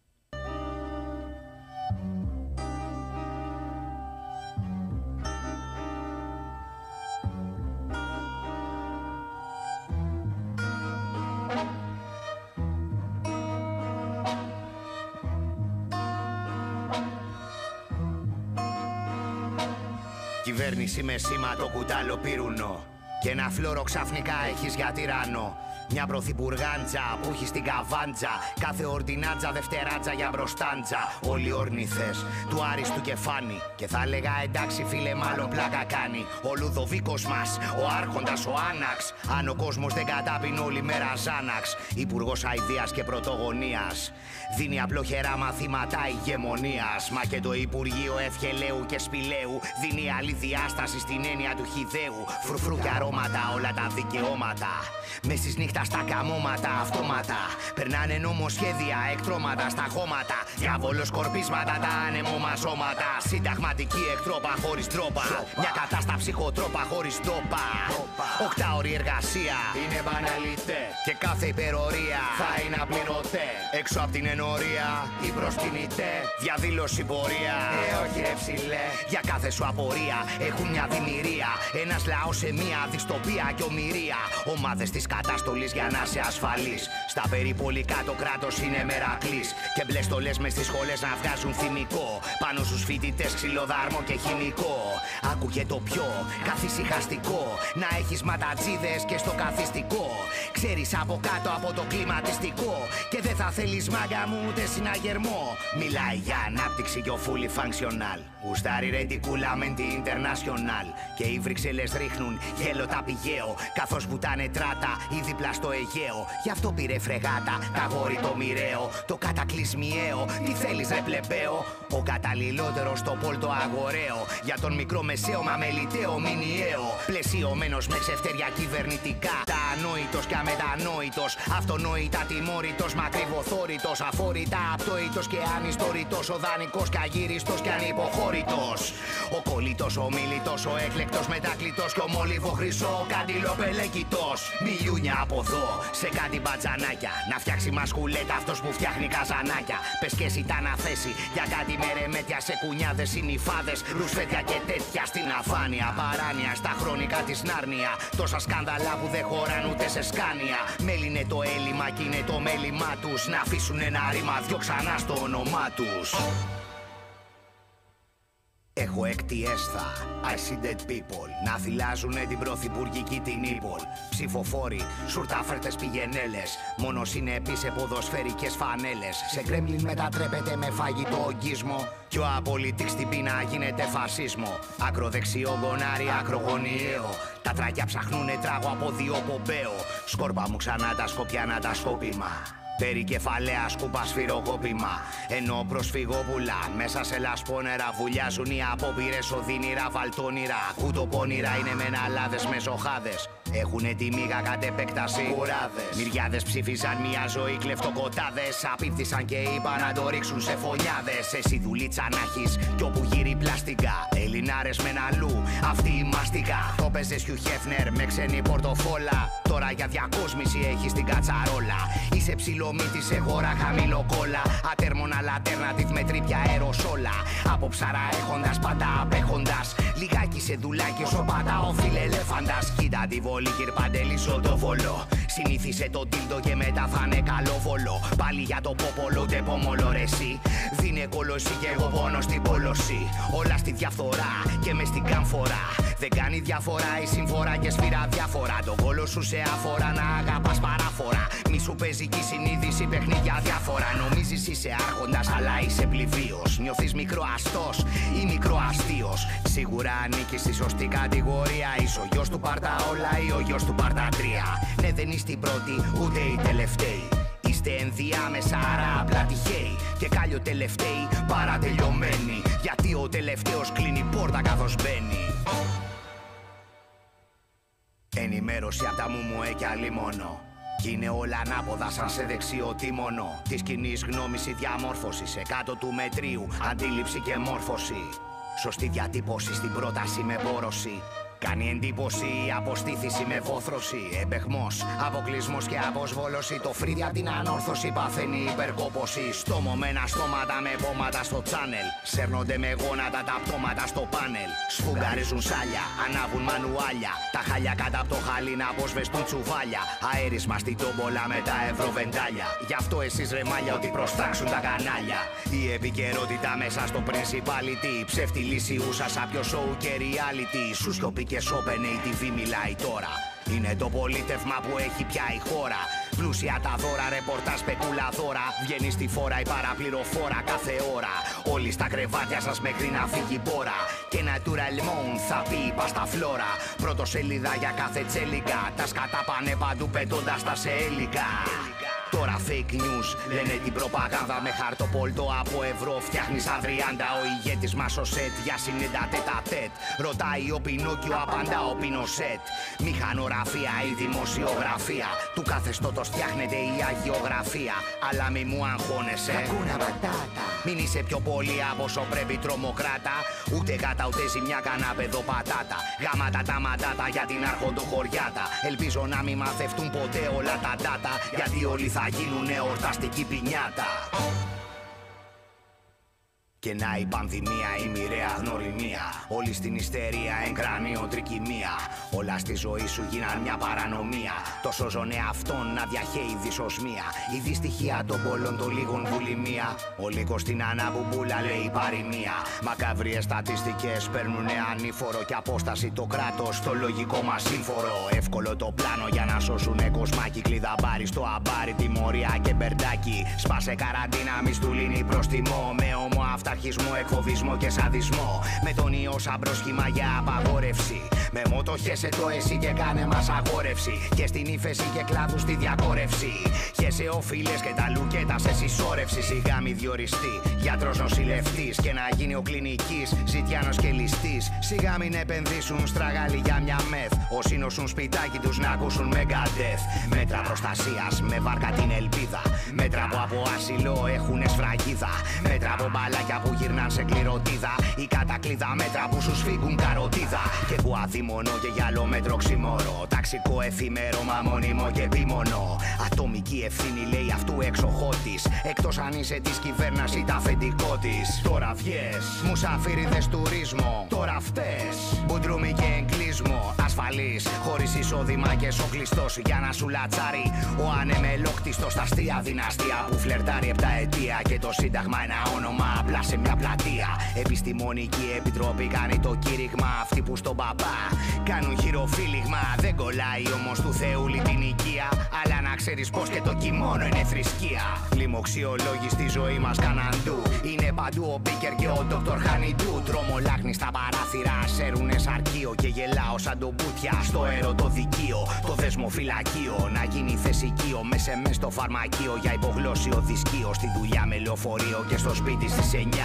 Κυβέρνηση με σήμα το κουτάλο πυρουνό και ένα φλόρο ξαφνικά έχεις για τυράννο. Μια πρωθυπουργάντζα που έχει στην καβάντζα. Κάθε ορτινάτζα δευτεράτζα για μπροστάντζα. Όλοι ορνηθές του άριστου κεφάνι. Και θα έλεγα εντάξει φίλε μάλλον πλάκα κάνει. Ο Λουδοβίκος μας, ο άρχοντας ο Άναξ. Αν ο κόσμος δεν κατάπινε όλη μέρα Ζάναξ. Υπουργός αηδείας και πρωτογωνίας. Δίνει απλοχερά μαθήματα ηγεμονίας. Μα και το Υπουργείο Ευχελαίου και Σπηλαίου δίνει άλλη διάσταση στην έννοια του χυδαίου. Φρουφρού και αρώματα όλα τα δικαιώματα. Μες στις νύχτα στα καμώματα αυτόματα. Περνάνε νομοσχέδια, εκτρώματα στα χώματα. Διάβολο σκορπίσματα, τα ανεμομαζώματα. Συνταγματική εκτρόπα χωρίς τρόπα. Μια κατάσταση ψυχοτρόπα χωρίς τόπα. Οκτάωρη εργασία είναι μπαναλιτέ. Και κάθε υπερορία θα είναι απληρωτέ. Έξω απ' την ενορία ή προσκυνητέ. Διαδήλωση πορεία, ε όχι ρε ψηλέ. Για κάθε σου απορία έχουν μια δημιουργία. Ένας λαός σε μια δυστοπία και ομηρία. Ομάδες της καταστολής για να είσαι ασφαλής. Στα περιπολικά το κράτος είναι μερακλής. Και μπλε στολές μες στις σχολές να βγάζουν θυμικό. Πάνω στους φοιτητές ξυλοδάρμο και χημικό. Άκουγε το πιο καθησυχαστικό. Να έχεις ματατζίδες και στο καθιστικό. Ξέρεις από κάτω από το κλιματιστικό. Και δεν θα θέλεις μάγκα μου ούτε συναγερμό. Μιλάει για ανάπτυξη και ο fully functional. Γουστάρει ρε την κούλα μεν τη international. Και οι Βρυξέλλες ρίχνουν γέλο τα πηγαίο. Καθώς βουτάνε τράτα ή δίπλα στο Αιγαίο. Γι' αυτό πήρε φρεγάτα τα γόρι το μοιραίο. Το κατακλυσμιαίο, τι θέλεις ρε πλεμπαίο. Ο καταλληλότερος στο πόλτο αγοραίο. Για τον μικρό μεσαίο μα μελιτέο μηνιαίο. Πλαισιωμένος με ξεφτέρια κυβερνητικά. Τα ανόητος και αμετανόητος. Αυτονόητα τιμόρυτος, μακριβοθόρητος. Αφόρητα απτόητος και ανιστορητός. Ο δανεικός και αγύριστος και ανυποχώρητος. Ο κολλητός, ο μίλητος, ο έκλεκτος μετάκλητος. Και ο μόλιβο χρυσό, ο καντιλοπελέκητος. Μιλιούνια από εδώ σε κάτι μπατζανάκια. Να φτιάξει μασκουλέτα αυτός που φτιάχνει καζανάκια. Πες και εσύ τα αναθέσει για κάτι μερεμέτια σε κουνιάδες, συνυφάδες, ρουσφέτια και τέτοια στην αφάνεια. Παράνοια στα χρονικά της Νάρνια. Τόσα σκάνδαλα που δεν χωράν ούτε σε σκάνια. Μέλινε το έλλειμμα κι είναι το μέλημά τους. Να αφήσουν ένα ρήμα δυο ξανά στο όνομά τους. Έχω εκτιέσθα, I see dead people. Να θυλάζουνε την πρωθυπουργική την ύπολ. Ψηφοφόροι, σουρτάφερτες πηγενέλες. Μόνο συνεπείς σε ποδοσφαιρικές φανέλες. Σε Κρέμλιν μετατρέπεται με φαγητό ογκισμό. Κι ο απολυτής στην πείνα γίνεται φασίσμο. Ακροδεξιό γκονάρι, ακρογωνιαίο. Τα τράκια ψαχνούνε τράγω από δύο πομπαίο. Σκόρπα μου ξανά τα σκοπιάνα τα σκόπιμα. Περικεφαλαία σκούπα σφυροκόπημα. Ενώ προσφυγόπουλα μέσα σε λασπόνερα βουλιάζουν οι απόπειρες οδύνηρα βαλτόνηρα. Κουτοπόνηρα είναι μεναλάδες με ζωχάδες. έχουνε τη μίγα κατ' επέκταση. Κουράδες, μυριάδες ψήφισαν μια ζωή κλεφτοκοτάδες. Απίφθησαν και είπαν να το ρίξουν σε φωνιάδες. Εσύ δουλίτσα να έχεις κι όπου γύρει πλαστικά. Ελληνάρες με ένα αλλού, αυτή η μαστικά. Το παίζες Χιου Χέφνερ με ξένη πορτοφόλα. Τώρα για διακόσμηση έχεις την κατσαρόλα. Είσαι ψιλομύτης σε χώρα χαμηλοκόλα. Ατέρμονα alternative με τρίπια αεροσόλα. Από ψαρά έχοντας πάντα απέχοντας. Λιγάκι σε δουλάκι όσο πατάω φιλελέφαντας. Κοίτα τη βολή κυρ Παντελή το βολό. Συνήθισε το τίλτο και μετά θα είναι καλόβολο. Πάλι για το πόπολο ούτε πόμολο ρε εσύ. Δίνε κολοσί και εγώ πόνο στην πόλωση. Όλα στη διαφθορά και μες στην καμφορά. Δεν κάνει διαφορά η συμφορά και σφυρά διάφορα. Το κόλο σου σε αφορά να αγαπάς παράφορα. Μη σου παίζει και η συνείδηση παιχνίδια διάφορα. Νομίζεις είσαι άρχοντας αλλά είσαι πληβίος. Νιώθεις μικροαστός ή μικροαστίος. Σίγουρα ανήκεις στη σωστή κατηγορία. Είσαι ο γιος του Παρταόλα ή ο γιος του Παρτατρία. Ναι, δεν είστε οι πρώτοι ούτε οι τελευταίοι. Είστε ενδιάμεσα άρα απλά τυχαίοι. Και κάλιο τελευταίοι παρατελειωμένοι. Γιατί ο τελευταίος κλείνει πόρτα καθώς μπαίνει. Ενημέρωση απ' τα μουμουέ κι αλίμονο. Κι είναι όλα ανάποδα σαν σε δεξιό τίμονο. Της κοινής γνώμης η διαμόρφωση. Σε κάτω του μετρίου αντίληψη και μόρφωση. Σωστή διατύπωση στην πρόταση με πόρωση. Κάνει εντύπωση η αποστήθηση με βόθρωση. Επεχμός, αποκλεισμός και αποσβόλωση. Το φρύδι απ' την ανόρθωση παθαίνει υπερκόπωση. Στομωμένα στόματα με πόματα στο τσάνελ. Σέρνονται με γόνατα τα πτώματα στο πάνελ. Σφουγγαρίζουν σάλια, ανάβουν μανουάλια. Τα χάλια κάτω απ' το χαλί να αποσβεστούν τσουβάλια. Αέρισμα στην τόμπολα με τα ευρωβεντάλια. Γι' αυτό εσείς ρε μάλια ότι προστάξουν τα κανάλια. Η επικαιρότητα μέσα στο principality. Ψεύτη λύση ούσα σάπιο σοου και reality. Σου σιωπή και σόπαινε η τι βι μιλάει τώρα. Είναι το πολίτευμα που έχει πια η χώρα. Πλούσια τα δώρα, ρεπορτάζ, σπεκουλαδόρα. Βγαίνει στη φόρα η παραπληροφόρα κάθε ώρα. Όλοι στα κρεβάτια σας μέχρι να φύγει η μπόρα. Και naturellement θα πει είπα στα φλόρα. Πρωτοσελίδα για κάθε τσέλικα. Τα σκατά πάνε παντού πετώντας τα σε έλικα. Τώρα fake news λένε την προπαγάνδα. Με χαρτοπόλτο από ευρώ φτιάχνει σαν τριάντα. Ο ηγέτης μας ο σετ για συνέντα τέτα τέτ. Ρωτάει ο Πινόκιο, απαντά ο Πινοσέτ. Μηχανογραφία ή δημοσιογραφία. Του καθεστώτος φτιάχνεται η αγιογραφία. Αλλά μη μου αγχώνεσαι. Ακούνα ματάτα. Μην είσαι πιο πολύ από όσο πρέπει τρομοκράτα. Ούτε γάτα ούτε ζημιά κανά παιδοπατάτα. Γάματα τα μαντάτα για την αρχοντοχωριάτα. Ελπίζω να μην μαθευτούν ποτέ όλα τα ντάτα. Γιατί όλοι θα γίνουνε εορταστική πινιάτα. Και να η πανδημία, η μοιραία γνωριμία. Όλοι στην ιστερία, εγκρανίο τρικυμία. Όλα στη ζωή σου γίναν μια παρανομία. Τόσο ζωνε αυτόν να διαχέει δυσοσμία. Η δυστυχία των πολλών των λίγων βουλημία. Ο λύκος στην αναμπουμπούλα λέει παροιμία. Μακαβριές στατιστικές παίρνουνε ανήφορο. Και απόσταση το κράτος στο λογικό μας σύμφορο. Εύκολο το πλάνο για να σώσουνε κοσμάκι. Κλειδαμπάρι στο αμπάρι, τιμωρία και μπερντάκι. Σπάσε καραντίνα, μη στουλίνει προς τιμό. Με όμο αυταρχισμό, εκφοβισμό και σαδισμό. Με τον ιό σαν πρόσχημα για απαγόρευση. Με μότο χέσε το εσύ και κάνε μας αγόρευση. Και στην ύφεση και κλάδου στη διακόρευση. Χέσε οφείλες και τα λουκέτα σε συσσόρευση. Σιγά μη διοριστεί γιατρός νοσηλευτής. Και να γίνει ο κλινικής ζητιάνος και ληστής. Σιγά μην επενδύσουν στραγάλι για μια μεθ. Όσοι νοσούν σπιτάκι τους να ακούσουν Megadeth. Μέτρα προστασίας με βάρκα την ελπίδα. Μέτρα που από άσυλο έχουνε σφραγίδα. Μέτρα από μπαλάκια που γυρνάν σε κληροτίδα. Ή κατακλείδα μέτρα που σου σφίγγουν καροτίδα. Και που αδίμονο και γυαλό μέτρο ξημόρο. Ταξικό εφήμερο μα μόνιμο και επίμονο. Ατομική ευθύνη λέει αυτού εξοχότης. Εκτός αν είσαι της κυβέρνας ή τα αφεντικό της. Τώρα βγες, μουσαφίριδες τουρίσμο. Τώρα φταίς, μπουντρούμι και εγκλίσμο. Ασφαλής, χωρίς εισόδημα και σοκλιστός. Για να σου λατσάρει ο ανεμελόκτιστος. Τα αστεία δυναστεία που φλερτάρει επτά αιτία. Και το σύνταγμα ένα όνομα απλά σε μια πλατεία. Επιστημονική επιτροπή κάνει το κήρυγμα. Αυτοί που στον παπά κάνουν χειροφύλιγμα. Δεν κολλάει όμως του Θεούλη την οικία. Αλλά να ξέρεις πως και το κιμόνο είναι θρησκεία. Λοιμοξιολόγοι στη ζωή μας καναντού. Είναι παντού ο Μπίκερ και ο Ντόκτορ Χανιντού. Τρομολάχνει στα παράθυρα, σέρουνε σαρκείο. Και γελάω σαν τον Μπούτια στο ερωτοδικείο. Το δεσμοφυλακείο να γίνει θεσικείο. Μέσα μες στο φαρμακείο για υπογλώσσιο δισκείο. Στη δουλειά με λεωφορείο και στο σπίτι στις εννιά.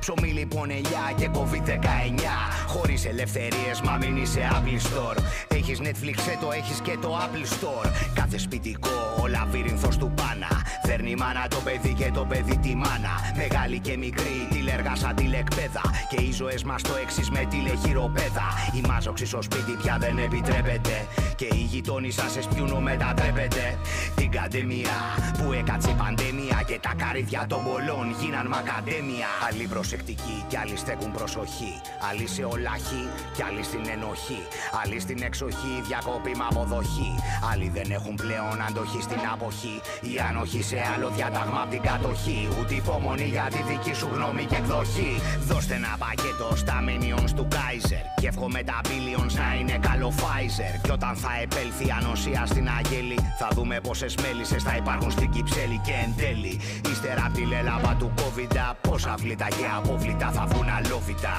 Ψωμί λοιπόν ελιά και κόβι δεκαεννιά. Χωρίς ελευθερίες, μα μην είσαι Apple Store. Έχεις Netflix, το έχεις και το Apple Store. Κάθε σπιτικό, ο λαβύρινθος του Πάνα. Δέρνει η μάνα το παιδί και το παιδί τη μάνα. Μεγάλη και μικρή, τηλεργάσα τηλεκπαίδα. Και οι ζωές μας το εξής με τηλεχειροπέδα. Η μάζοξη στο σπίτι πια δεν επιτρέπεται. Και οι γειτόνοι σας εσπιούνο μετατρέπεται. Την καντέμια που έκατσε η πανδέμια. Και τα καρύδια των πολλών γίναν μακαντέμια. Άλλοι προσεκτικοί κι άλλοι στέκουν προσοχή. Άλλοι σε ολάχη κι άλλοι στην ενοχή. Άλλοι στην εξοχή, διακοπή με αποδοχή. Άλλοι δεν έχουν πλέον αντοχή στην αποχή. Η ανοχή σε άλλο διάταγμα απ' την κατοχή. Ούτε υπομονή για τη δική σου γνώμη και εκδοχή. Δώστε ένα πακέτο στα minions του Kaiser. Και εύχομαι τα billions να είναι καλό Pfizer. Κι όταν θα επέλθει η ανοσία στην Αγέλη, θα δούμε πόσες μέλισσες θα υπάρχουν στην Κυψέλη. Και εν τέλει, ύστερα απ' τη λέλαπα του COVID, πόσα βλήτα και απόβλητα θα βγουν αλόβητα.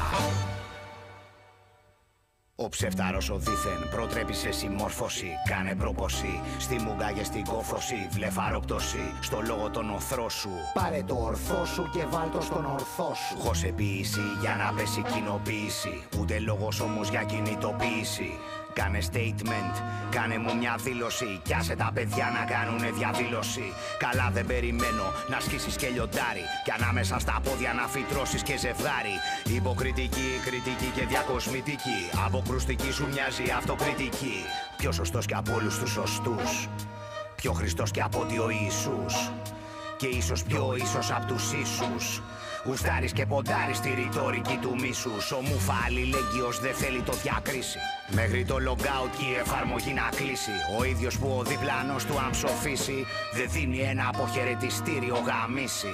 Ο ψεύταρος ο δίθεν προτρέπει σε συμμόρφωση. Κάνε πρόποση στη μουγκα και στην κόφωση. Βλεφαροπτώση στο λόγο των οθρό σου. Πάρε το ορθό σου και βάλ το στον ορθό σου. Χωσεποίηση για να πέσει κοινοποίηση. Ούτε λόγος όμως για κινητοποίηση. Κάνε statement, κάνε μου μια δήλωση. Κι άσε τα παιδιά να κάνουνε διαδήλωση. Καλά δεν περιμένω να σκίσεις και λιοντάρι. Κι ανάμεσα στα πόδια να φυτρώσεις και ζευγάρι. Υποκριτική, κριτική και διακοσμητική. Αποκρουστική σου μοιάζει αυτοκριτική. Πιο σωστός κι από όλους τους σωστούς. Πιο Χριστός κι από ότι ο Ιησούς. Και ίσως πιο ίσως απ' τους ίσους. Γουστάρεις και ποντάρεις στη ρητορική του μίσους. Ο Μούφα αλληλέγγυος δεν θέλει το διακρίσει. Μέχρι το logout και η εφαρμογή να κλείσει. Ο ίδιος που ο διπλανός του αν ψοφήσει, δεν δίνει ένα αποχαιρετιστήριο γαμίσει.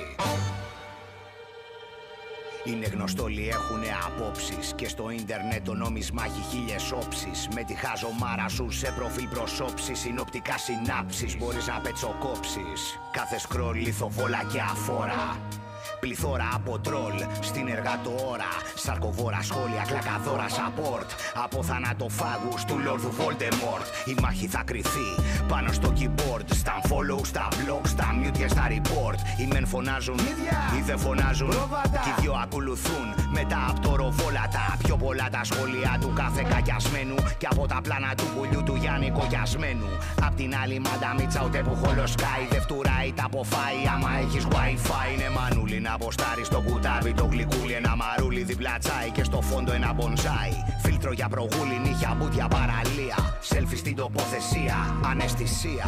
Είναι γνωστό όλοι έχουνε απόψεις. Και στο ίντερνετ το νόμισμα έχει χίλιες όψεις. Με τη χαζομάρα σου σε προφίλ προσώψεις. Συνοπτικά συνάψεις μπορείς να πετσοκόψεις. Κάθε σκρολ λιθοβόλα και αφόρα. Πληθώρα από τρόλ στην εργατοώρα. Σαρκοβόρα σχόλια, κλακαδόρα support. Από θανατοφάγους του Λόρδου Voldemort. Η μάχη θα κρυθεί πάνω στο keyboard. Στα follow, στα blog, στα mute και στα report. Οι μεν φωνάζουν, οι δεν φωνάζουν. Κι οι δυο ακολουθούν μετά από το ροβόλατα. Πιο πολλά τα σχόλια του κάθε κακιασμένου. Κι από τα πλάνα του πουλιού του Γιάννη Κογιασμένου. Απ' την άλλη μανταμίτσα ούτε που χολοσκάει. Δεν φτουράει τα αποφάει άμα έχεις wifi. Είναι μανούλι να αποστάρει στο κουτάβι το γλυκούλι. Ένα μαρούλι διπλά τσάι και στο φόντο ένα μπονζάι. Φίλτρο για προγούλι, νύχια, μπούτια, παραλία. Σέλφι στην τοποθεσία, αναισθησία.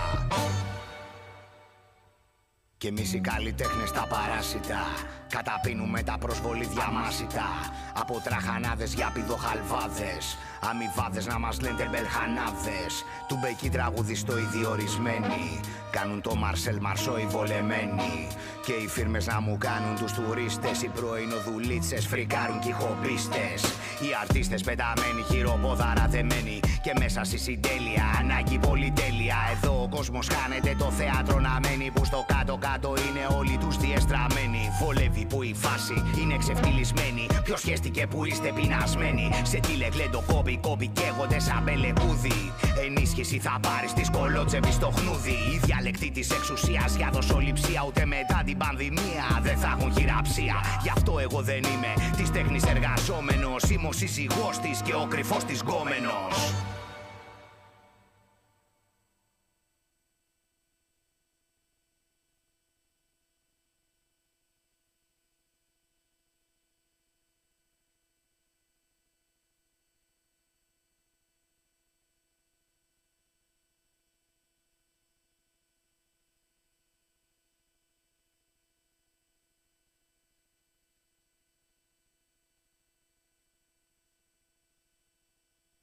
Κι εμείς οι καλλιτέχνες τα παράσιτα καταπίνουμε τα προσβολή διαμάσιτα. Από τραχανάδες για πηδοχαλβάδες. Αμοιβάδες να μας λένε τεμπελχανάδες. Του μπεκί τραγουδιστό οι διορισμένοι. Κάνουν το Μαρσέλ Μαρσό οι βολεμένοι. Και οι φίρμες να μου κάνουν τους τουρίστες. Οι πρωινοδουλίτσες φρικάρουν κι οι χομπίστες. Οι αρτίστες πεταμένοι, χειροπόδαρα δεμένοι. Και μέσα στη συντέλεια ανάγκη πολυτέλεια. Εδώ ο κόσμος χάνεται, το θέατρο να μένει. Που στο κάτω κάτω είναι όλοι τους διεστραμμένοι. Βολεύει που η φάση είναι ξεφτυλισμένη. Ποιος σχέστηκε που είστε πεινασμένοι. Σε τι λεγλέντο κόμπι κόμπι καίγονται σαν μπελεκούδι. Ενίσχυση θα πάρεις τη σκολότσεβη στο χνούδι. Οι διαλεκτοί της εξουσίας για δοσοληψία. Ούτε μετά την πανδημία δεν θα έχουν χειραψία. Γι' αυτό εγώ δεν είμαι της τέχνης εργαζόμενος. Είμαι ο σύζυγός της και ο κρυφός της γκόμενος.